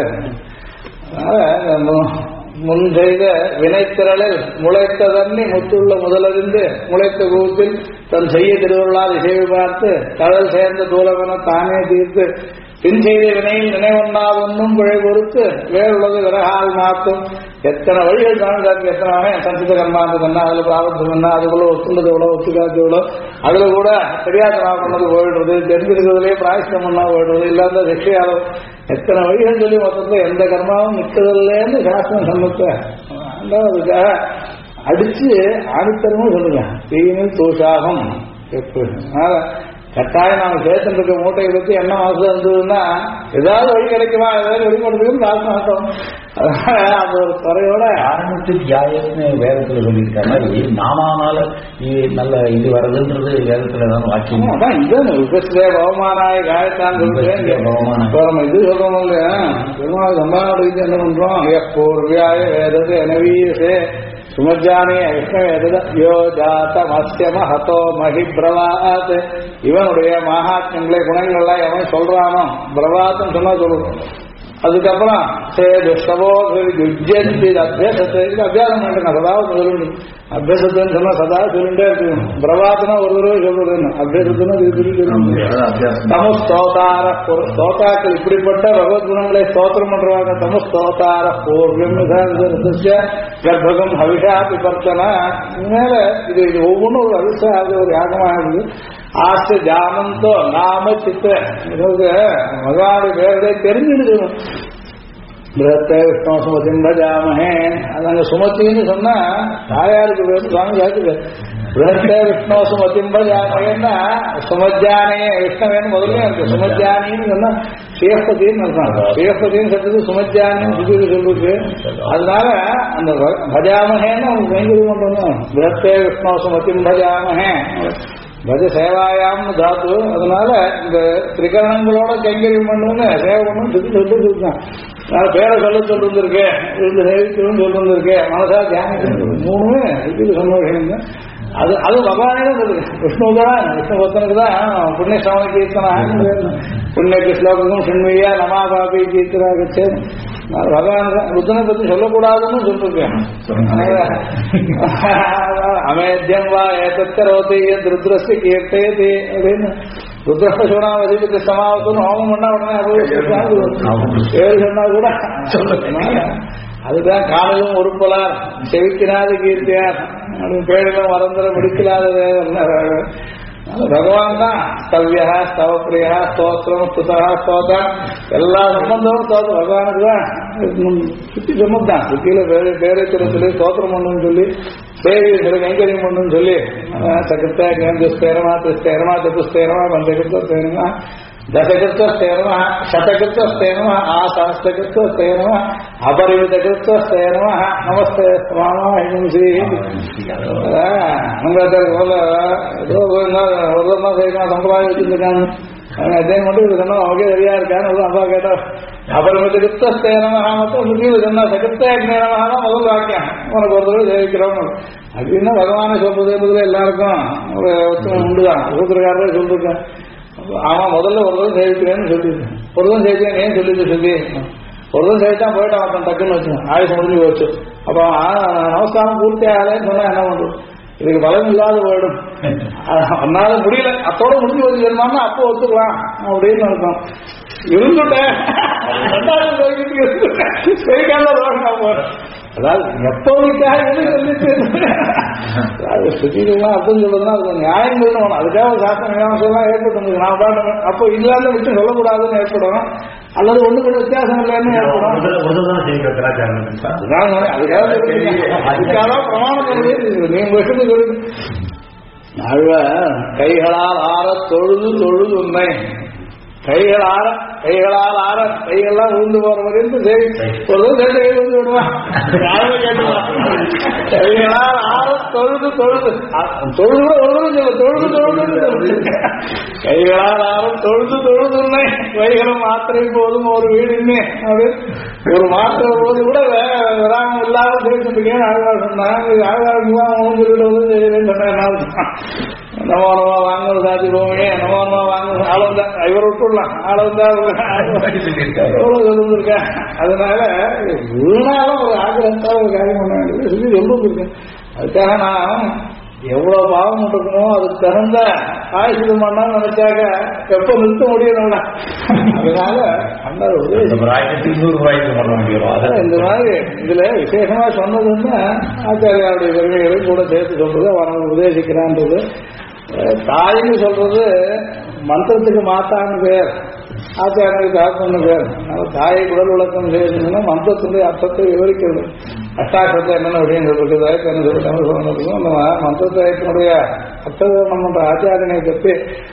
அதனால முன் செய்த வினைத்திரளில் முளைத்த தண்ணி முத்துள்ள முதலறிந்து முளைத்த கூத்தில் தன் செய்ய திருவிழால் இசைவு பார்த்து கடல் சேர்ந்த தூலமென தானே தீர்த்து பின் செய்த வினையில் நினைவொன்னாவொன்னும் பிழை பொறுத்து வேறுள்ளது விறகால் மாற்றும். எத்தனை வழிகள் தாழ்ந்தாக்கு எத்தனை சஞ்சித கர்மாந்து பண்ணா அதுல பிராபத்தம் பண்ணா அதுக்குள்ள ஒத்துள்ளது எவ்வளோ ஒத்துக்காது எவ்வளோ அதுல கூட தெரியாதனா பண்ணது போயிடுறது தெரிஞ்சிருக்கிறதுலேயே பிராயஷ்டம் பண்ணா போயிடுறது இல்லாத சிக்ஷையாலும் எத்தனை வழிகள் சொல்லி மொத்தத்தில் எந்த கர்மாவும் நிற்கிறதுலேருந்து சாஸ்திரம் சொன்னத்தை அதுக்காக அடிச்சு ஆணித்தரமும் சொல்லுங்க. தீனில் தோஷாகம் எப்படி கட்டாயம் நாம சேர்த்துட்டு இருக்க மூட்டையை பத்தி என்ன மாசம் இருந்ததுன்னா ஏதாவது வழி கிடைக்குமா ஏதாவது வெளிப்படுறதுக்கு காசு மாட்டோம். அதனால அந்த ஒரு துறையோட காரணத்துக்கு தியாயம்னு வேதத்துல சொல்லியிருக்க மாதிரி நாமானால இது நல்ல இது வர்றதுன்றது வேதத்துல தான் வாக்கியம். அதான் இதுதான் உபஸ்தே பவமானாய காயத்தான் சொல்றேன். இது சொல்றோம் இல்லையா பெருமாள் சம்பாவோட இது என்ன பண்றோம் பூர்வியாய வேதது எனவீசே சுமஜானே யோ ஜாத்தமஸ்ய மஹதோ மஹி பிரவாத். இவனுடைய மகாத்மங்களை குணங்கள்லாம் எவன் சொல்றானோ பிரவாத்னு சொன்னா சொல்லுவோம். அதுக்கப்புறம் சேதுஷ்டவோ யுஜ்யந்தி அபியாசத்தை அபியாசம் பண்ணிட்டு சதாவது சொல்லணும். அபியாசத்துன்னு சொன்னா சதா சொல்லிட்டே இருக்கு. பிரவாத்னா ஒரு தடவை சொல்றது அபியாசம். தமுஸ்தோதார ஸ்தோதாக்கள் இப்படிப்பட்ட பகவத் குணங்களை ஸ்தோத்திரம் பண்றவாங்க. தமுஸ்தோதார பூர்வம் கர்ப்பகம் ஹவிஷா பிபர்த்தனா. மேல இது ஒவ்வொன்றும் ஒரு அவிசா ஒரு யாகமாகுது. ஆசை ஜானந்தோ நாம சித்த மகாவுடைய பேரதை தெரிஞ்சுடுக்கணும். பிரத்தை விஷ்ணு சுமதின் ஜாமஹே அதாங்க சுமத்தின்னு சொன்னா தாயாருக்கு பேர் சுவாமிக்கு பிரத்தை விஷ்ணு சுமதின் ஜாமகேன்னா சுமஜானே விஷ்ணவேன்னு முதல்ல இருக்கு. சுமஜானின்னு சொன்னா சேஃபதின்னு சொல்றாங்க. சேஃபதின்னு சொல்றது சுமஜானின்னு சொல்லி சொல்லிருக்கு. அதனால அந்த பஜாமகேன்னு அவங்க கைங்கரியம் பண்றோம். பிரத்தை விஷ்ணு சுமதின் பஜாமஹே பஜ சேவாயாம்னு தாத்து. அதனால இந்த திரிகரணங்களோட கைங்கரியம் பண்ணுன்னு சேவை பண்ணணும் சொல்லி சொல்லிருக்கான். நான் பேரை சொல்ல சொல்லிருந்திருக்கேன், இந்த சேவிக்கணும்னு சொல்லிருந்திருக்கேன், மனசா தியானிக்கணும். மூணுமே இது சொன்ன விஷயம். அது அது பகவானே தான் சொல்லுது. விஷ்ணுதான் விஷ்ணு பக்தனுக்கு தான் புண்ணிய சவண கீர்த்தனா புண்ணிய ஸ்லோகம் சின்மையா நமா பாபி கீர்த்தனாகச்சு. பகவான் புத்தனை பத்தி சொல்லக்கூடாதுன்னு சொல்லிருக்கேன். அமேத்தியம் வா ஏத்தரோதி ருத்ரஸ்ய கீர்த்தயதி அப்படின்னு ருத்ரஸ்த சோனாவதிக்கு சமாவத்துன்னு ஹோமம் பண்ணா உடனே பேரு சொன்னா கூட அதுதான் காலையும் உறுப்பலார் செவிக்கிறாது கீர்த்தியார் பேரிலும் வரந்தர முடிக்கலாத பகவான் தான் ஸ்தவ்யா ஸ்தவப்பிரியா ஸ்தோத்திரம் ஸ்துதா ஸ்தோதா எல்லா சம்பந்தமும் பகவானுக்கு தான் சுத்தி சம்பந்தான். சுத்தியில பேரை சொல்லி ஸ்தோத்திரம் பண்ணுன்னு சொல்லி சேவை சில கைங்கரியம் பண்ணுன்னு சொல்லி சகிருத்த கேந்திரமா திஸ்தேரமா சதுஸ்தேரமா பஞ்சகிருத்தேரமா दशकृत्वस्तेनम शतकृत्वस्तेनम आसहस्रकृत्वस्तेनम अपरिमितकृत्वस्तेनम नमस्ते स्वामा हिंसी சம்பிரதாயம் வச்சிருக்காங்க. அதே மட்டும் இது சொன்னா அவங்கே சரியா இருக்கான்னு அப்பா கேட்டா அபரிமித கிருத்தஸ்தேனமாக மட்டும் முக்கியம் சொன்னா சகிருத்தேனமாக முதல் வாக்கியம் உனக்கு ஒரு தடவை சேவிக்கிறோம் அப்படின்னா பகவானை சொல்றது எல்லாருக்கும் ஒரு ஒத்துமை உண்டுதான். சூத்திரக்காரரே சொல்லிருக்கேன். ஆமா முதல்ல ஒரு தடவை சேவிக்கிறேன்னு சொல்லியிருக்கேன். ஒரு தடவை சேவிக்கிறேன் ஏன் சொல்லிட்டு சொல்லி ஒரு தடவை சேவிச்சா போயிட்டு அவன் டக்குன்னு வச்சுக்கணும். ஆயுஷ் முடிஞ்சு போச்சு. அப்போ நமஸ்காரம் பூர்த்தி ஆகலைன்னு சொன்னா என்ன பண்றது? இதுக்கு பலம் இல்லாத போயிடும். அதனால முடியல அத்தோட முடிஞ்சு போது ஜென்மான்னா அப்போ ஒத்துக்கலாம் அப்படின்னு இருக்கும். இருந்துட்டேன் அதாவது எப்போதுக்காக அதாவது சுத்திகள்லாம் அர்த்தம் சொல்றதுன்னா அது நியாயம் சொல்லணும். அதுக்காக சாஸ்திர நியாமசம்லாம் ஏற்பட்டு நான் பாட்டேன். அப்போ இல்லாத விட்டு சொல்லக்கூடாதுன்னு ஏற்படும். அல்லது ஒண்ணு கூட வித்தியாசம் இல்லைன்னு ஏற்படும். அதுக்காக பிரமாணம் பண்ணி நீங்க விஷயத்துக்கு சொல்லு. அழுவ கைகளால் ஆற தொழுது தொழுது உண்மை கைகளால் ஆற கைகள்லாம் உழுந்து போற வரைக்கும் சரி ஒரு சேர்ந்து கை வந்து விடுவான். கைகளால் ஆற தொழுது தொழுது தொழுது கூட ஒரு தொழுது தொழுது கைகளால் ஆறும் தொழுது தொழுது உண்மை கைகளும் மாத்திரை போதும் ஒரு வீடுமே அப்படின்னு ஒரு மாத்திரை போது கூட விராமம் இல்லாத பேசிருக்கேன். ஆழ்வார் சொன்னாங்க. ஆழ்வார் நமோ நமா வாங்க சாதி போவே நமோ நமா வாங்க ஆளந்தா இவர் விட்டுடலாம் ஆளந்தா எவ்வளவு சொல்லிருக்கேன். அதனால வீணாலும் ஒரு ஆகிரகத்தா ஒரு காரியம் பண்ண வேண்டியது சொல்லி சொல்லிருக்கேன். அதுக்காக நான் எவ்வளவு பாவம் இருக்குமோ அதுக்கு தகுந்த ஆயுஷம் பண்ணான்னு நினைச்சாக்க எப்ப நிறுத்த முடியணும்னா அதனால அந்த இந்த மாதிரி இதுல விசேஷமா சொன்னதுன்னா ஆச்சாரியாருடைய பெருமைகளையும் கூட சேர்த்து சொல்றது அவனுக்கு உபதேசிக்கிறான்றது. தாயின்னு சொல்றது மந்திரத்துக்கு மாத்தான்னு பேர், ஆச்சாரியனுக்கு தாக்கம்னு பேர். அதனால தாயை குடல் விளக்கம் செய்யணும்னா மந்திரத்துடைய அர்த்தத்தை விவரிக்கிறது. அஷ்டாட்சத்தை என்னென்ன விஷயம் சொல்றது தமிழ் சொல்லணும். அந்த மந்திரத்தினுடைய அர்த்தம் பண்ற ஆச்சாரியனை பற்றி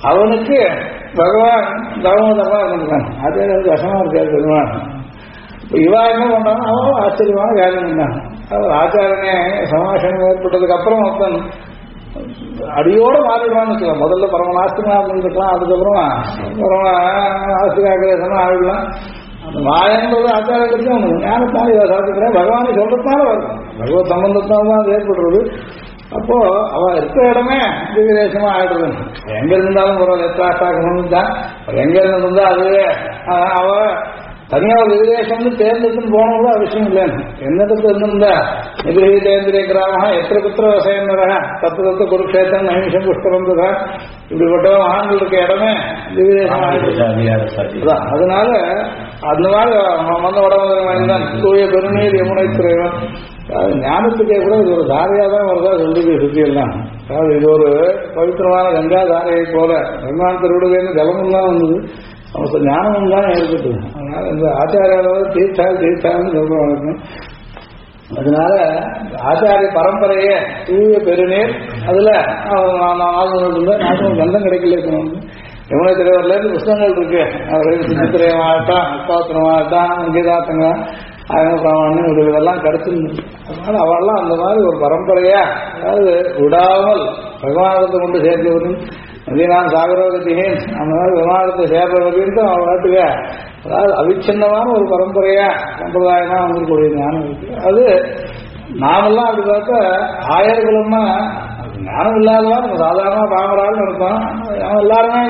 அவனுக்கு பகவான் தாமோதரமா இருந்திருக்கான். அதே கஷ்டமா இருக்காது பெருமான். இவா என்ன பண்றாங்க, அவன் ஆச்சரியமான காரியம் பண்ணாங்க. அவர் ஆச்சாரனே சமாசனம் ஏற்பட்டதுக்கு அப்புறம் மொத்தம் அடியோட மாறிடுவான்னு வச்சுக்கலாம். முதல்ல பரமநாஸ்திகா இருந்துக்கலாம், அதுக்கப்புறம் பரம ஆஸ்திகாக்கிரேசனா ஆகிடலாம். அந்த மாயன்றது ஆச்சாரத்துக்கு அவனுக்கு ஞானத்தால் இதை சாதிக்கிறேன் பகவானை சொல்றதுனால வரும். பகவத் சம்பந்தத்தால் தான் அது ஏற்படுறது. அப்போ அவ இருக்கிற இடமே திவ்யதேசமா ஆயிடுறது. எங்க இருந்தாலும் ஒரு எத்தாக்கணும் தான், எங்க இருந்தா அதுவே அவ தனியா ஒரு விதேசம்னு தேர்ந்தெடுத்து போன கூட அவசியம் இல்லைன்னு என்னத்துக்கு இருந்திருந்தா நிகிரகிதேந்திரிய கிராம எத்திர புத்திர வசையன்னரா தத்து தத்து குருக்ஷேத்திரம் நைமிஷம் புஷ்கரந்ததா இப்படிப்பட்ட ஆண்கள் இருக்க இடமே திவ்யதேசம் ஆயிடுச்சு. அதனால அந்த மாதிரி வந்த உடம்புதான் தூய பெருநீர் யமுனை துறைவன். ஞானத்துக்கே கூட இது ஒரு தாரையா தான் வருதா சொல்லிட்டு சுத்தி எல்லாம். அதாவது இது ஒரு பவித்திரமான கங்கா தாரையை போல பெருமான் திருவிடுவேன்னு ஜலமும் தான் வந்தது, அவனுக்கு ஞானமும் தான் ஏற்பட்டது. அதனால இந்த ஆச்சாரியாவது தீர்த்தான்னு சொல்றாங்க. அதனால ஆச்சாரிய பரம்பரையே தூய பெருநீர் அதுல நாட்டு கந்தம் கிடைக்கல. யமுனை தலைவர்ல இருந்து புஸ்தகங்கள் இருக்கு, சித்திரமாகட்டும் அக்காத்திரமாகட்டும் கீதாத்தங்க ஆயமபிராமணன் இதெல்லாம் கிடைச்சிருந்தது. அதனால அவெல்லாம் அந்த மாதிரி ஒரு பரம்பரையா, அதாவது விடாமல் பகவானத்தை கொண்டு சேர்ந்தவரும் நதினான் சாகரோகத்தினேன் அந்த மாதிரி விமானத்தை சேர்றவர்களுக்கு அவன் நாட்டுக்க, அதாவது அவிச்சின்னமான ஒரு பரம்பரையா சம்பிரதாயமா வந்துக்கூடிய ஞானம் இருக்கு. அது நாமெல்லாம் அப்படி பார்த்தா ஆயர்கள்னா ஞானம் இல்லாதவா நம்ம சாதாரண பாமரான்னு இருப்போம். அவன் எல்லாருமே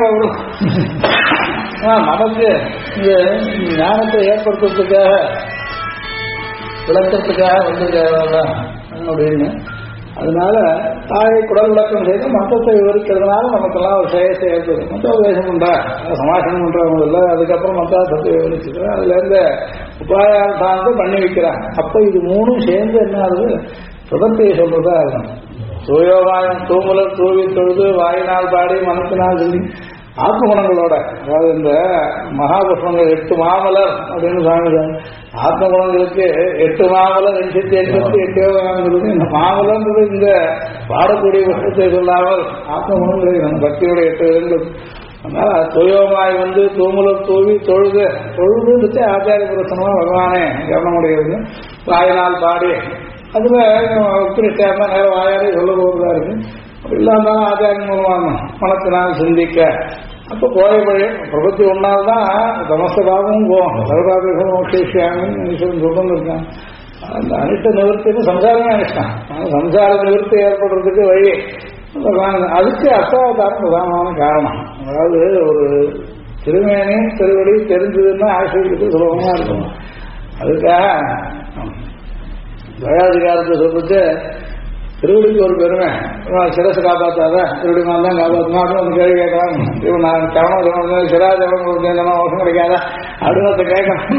நமக்கு இந்த ஞானத்தை ஏற்படுத்துறதுக்காக விளக்கத்துக்காக வந்திருக்காங்க அப்படின்னு. அதனால தாயை குடல் விளக்கம் செய்து மதத்தை விவரிக்கிறதுனால நமக்கெல்லாம் ஒரு சேயத்தை ஏற்படுது. மத்த உபதேசம் பண்றா சமாசனம் பண்றவங்க இல்லை, அதுக்கப்புறம் மதத்தை விவரிச்சுட்டு அதுல இருந்து உபாயம் சார்ந்து பண்ணி வைக்கிறாங்க. அப்ப இது மூணும் சேர்ந்து என்ன ஆகுது, சுதத்தையை சொல்றதா இருக்கும். சூயோகாயம் தூமுலர் தூவி தொழுது வாயினால் பாடி மனத்தினால் சொல்லி ஆத்ம குணங்களோட, அதாவது இந்த மகாபுஷ்பங்கள் 8 மாமலர் அப்படின்னு சாமி ஆத்ம குணங்களுக்கு 8 மாமலர் 288 யோகாங்கிறது. இந்த மாமலர்ன்றது இந்த பாடக்கூடிய புஷ்பத்தை சொல்லாமல் ஆத்ம குணங்களுக்கு பக்தியோட 8 விதங்கள். அதனால துயோமாய் வந்து தூமுலர் தூவி தொழுது தொழுதுன்னு ஆச்சாரிய புரசனமா பகவானே கவனமுடையது. வாயினால் பாடி அதுல உத்திரிஷ்டமா நேரம் வாயாரே சொல்ல போவதா இருக்கு. இல்லாம ஆச்சாரம் மூலமாக மனத்தினால் சிந்திக்க அப்ப போய வழி பிரபத்தி ஒன்னால்தான் தமசபாகவும் போவோம். சர்வாபிஷம் மோட்சியாமின்னு சொல்லிட்டு இருக்காங்க. அந்த அனிஷ்ட நிவர்த்தின்னு சம்சாரமே அனிஷ்டம். சம்சார நிவர்த்தி ஏற்படுறதுக்கு வழி அதுக்கு அஷ்டாவதாரம் பிரதானமான காரணம். அதாவது ஒரு திருமேனி திருவடி தெரிஞ்சதுன்னா ஆசிரியருக்கு சுலபமா இருக்கும். அதுக்காக தயாதிகாரத்தை சொல்லிட்டு திருவடிக்கு ஒரு பெருமை, சிரசு காப்பாற்றாத திருவடி மாதிரி தான் காப்பாற்றணும் அந்த கேள்வி கேட்கலாம். இவன் நான் கவனம் சிராஜவன் மோசம் கிடைக்காத அடுத்த கேட்கணும்.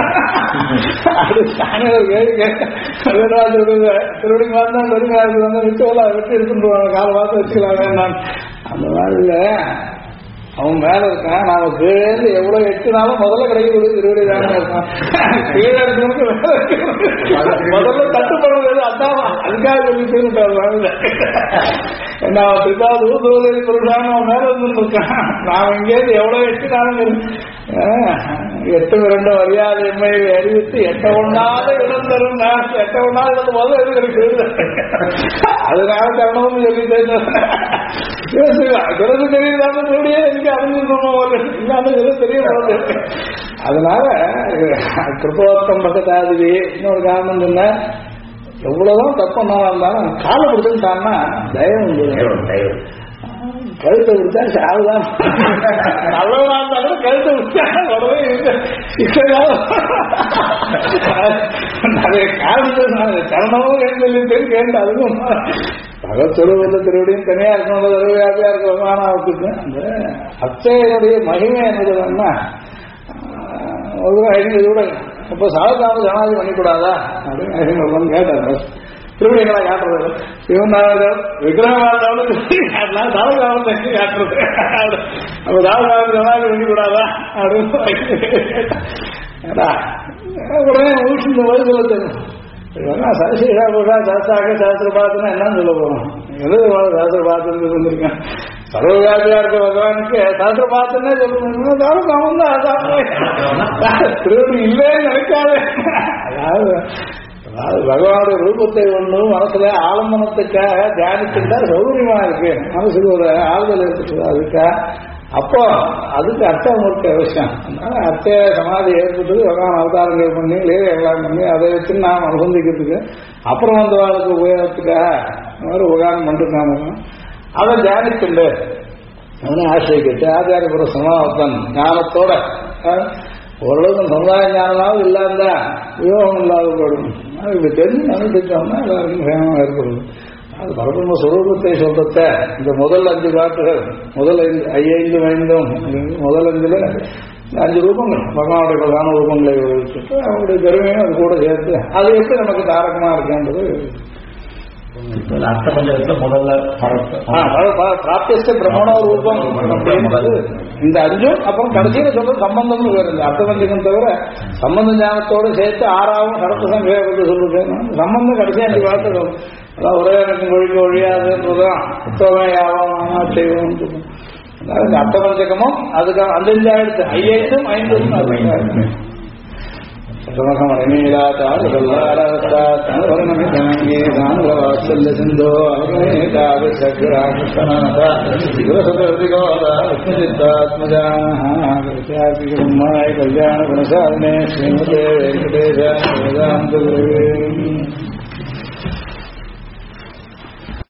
அடுத்த ஒரு கேள்வி கேட்க திருவடி மாதிரி தான் பெருமை வந்து விட்டு விட்டு இருக்குன்னு கால பார்த்து வச்சுக்கலாமே. நான் அந்த மாதிரி இல்லை, அவன் மேல இருக்கான், நாம கீழே எவ்வளவு எட்டுனாலும் முதல்ல கிடைக்கக்கூடிய திருவடி தானே இருக்கான். கீழே இருக்கிறதுக்கு முதல்ல தட்டுப்படுறது அதான் அதுக்காக சொல்லிட்டு நான் பிதாவது தூதரி பொருளான அவன் மேல இருந்துருக்கான். நான் இங்கேருந்து எவ்வளவு எட்டுனாலும் 8 2 மரியாதைமை அறிவித்து 8 ஒண்ணாத இடம் தரும். நான் 8 ஒண்ணாத இடத்து முதல்ல எது கிடைக்கிறது அதனால தரணும்னு சொல்லிட்டு பிறகு தெரியுதாங்க சொல்லியே எனக்கு அறிஞ்சிருக்கணும் தெரிய. அதனால கிருபோத்தம் பக்கத்தாதி இன்னொரு காரணம் சொன்ன எவ்வளவுதான் தப்புனாலும் இருந்தாலும் காலை கொடுத்துட்டான்னா தயவு கழுத்தை விடுத்தா சாவுதான். நல்லவனா இருந்தாலும் கழுத்தை விட்டா உடனே நிறைய காரணம் கரணமும் கேட்டு கேட்டு அதுவும் பகத்தொழுவந்த திருவடியும் தனியா இருக்கணும் வியாபியா இருக்க விமானத்துக்கு அந்த அத்தையனுடைய மகிமை என்னதுன்னா ஒரு ஐந்து கூட இப்ப சாதாரண ஜனாதி பண்ணிக்கூடாதா அப்படின்னு கேட்டார். திருவிழிகளா காட்டுறது இவன் விக்கிரகம் தாவகாவத்தை காட்டுறது அப்ப தாவகாவத்தை ஜனாதி பண்ணிக்கூடாதா அப்படின்னு உடனே ஊசி வயசுல சரசீஷா புஷா சாஸ்திராக சாஸ்திர பாத்துனா என்னன்னு சொல்ல போறோம். எது சாஸ்திர பாத்துன்னு வந்திருக்கேன். சர்வவியாபியா இருக்க பகவானுக்கு சாஸ்திர பார்த்துன்னே சொல்லணும். அவன் தான் அதான் திருவடி இல்லைன்னு நினைக்காது. அதாவது பகவானுடைய ரூபத்தை ஒண்ணு மனசுல ஆலம்பனத்துக்காக தியானிச்சுட்டா சௌகரியமா இருக்கு, மனசுக்கு ஒரு ஆறுதல் இருக்குது. அதுக்கா அப்போ அதுக்கு அர்த்தம் இருக்க அவசியம். அதனால அர்த்த சமாதி ஏற்பட்டது பகவான் அவதாரங்கள் பண்ணி லீலை எல்லாம் பண்ணி அதை வச்சு நாம் அனுசந்திக்கிறதுக்கு அப்புறம் வந்து வாழ்க்கை உபயோகத்துக்காக உபகாரம் பண்ணிருக்காங்க. அதை தியானிச்சுண்டு அவனை ஆசிரியக்கிட்டு ஆச்சாரியபுர சமாவத்தன் ஞானத்தோட ஓரளவுக்கு சமுதாய ஞானமாவது இல்லாந்தா உபயோகம் இல்லாத போடும். இப்படி தெரிஞ்சு அனுப்பிச்சோம்னா எல்லாருக்கும் சேமமாக ஏற்படுது. அது பரபிரம்ம சுரூபத்தை சொல்றத இந்த முதல் 5 பாட்டுகள், முதல் 5 ஐந்தும் முதல் 5ல 5 ரூபங்கள் பகவானுடைய பிரதான ரூபங்களை வச்சுட்டு அவங்களுடைய பெருமையும் அது கூட சேர்த்து அது எப்படி நமக்கு தாரகமா இருக்குன்றது அர்த்தபஞ்சகத்துல முதல்ல பிராப்திய பிரம்மண ரூபம் இந்த 5ம் அப்புறம் கடைசியில சொல்றது சம்பந்தம் வேறு. இந்த அர்த்தபஞ்சகம் தவிர சம்பந்த ஞானத்தோடு சேர்த்து 6ஆவும் கடத்த சங்கேபத்தை சொல்லுது. சம்பந்தம் கடைசி 5 பாட்டு அதான் ஒரே எனக்கு மொழிக்கு ஒழியாதுன்றதுதான் உத்தமையாவும் செய்வோம். அதாவது இந்த அர்த்தபஞ்சகமும் அதுக்காக 5 ஆயிடுச்சு. 5 5 வாத்சல்ய சிந்தோ கல்யாண குணசாதனே ஸ்ரீமதே வெங்கடேஷ வேதாந்த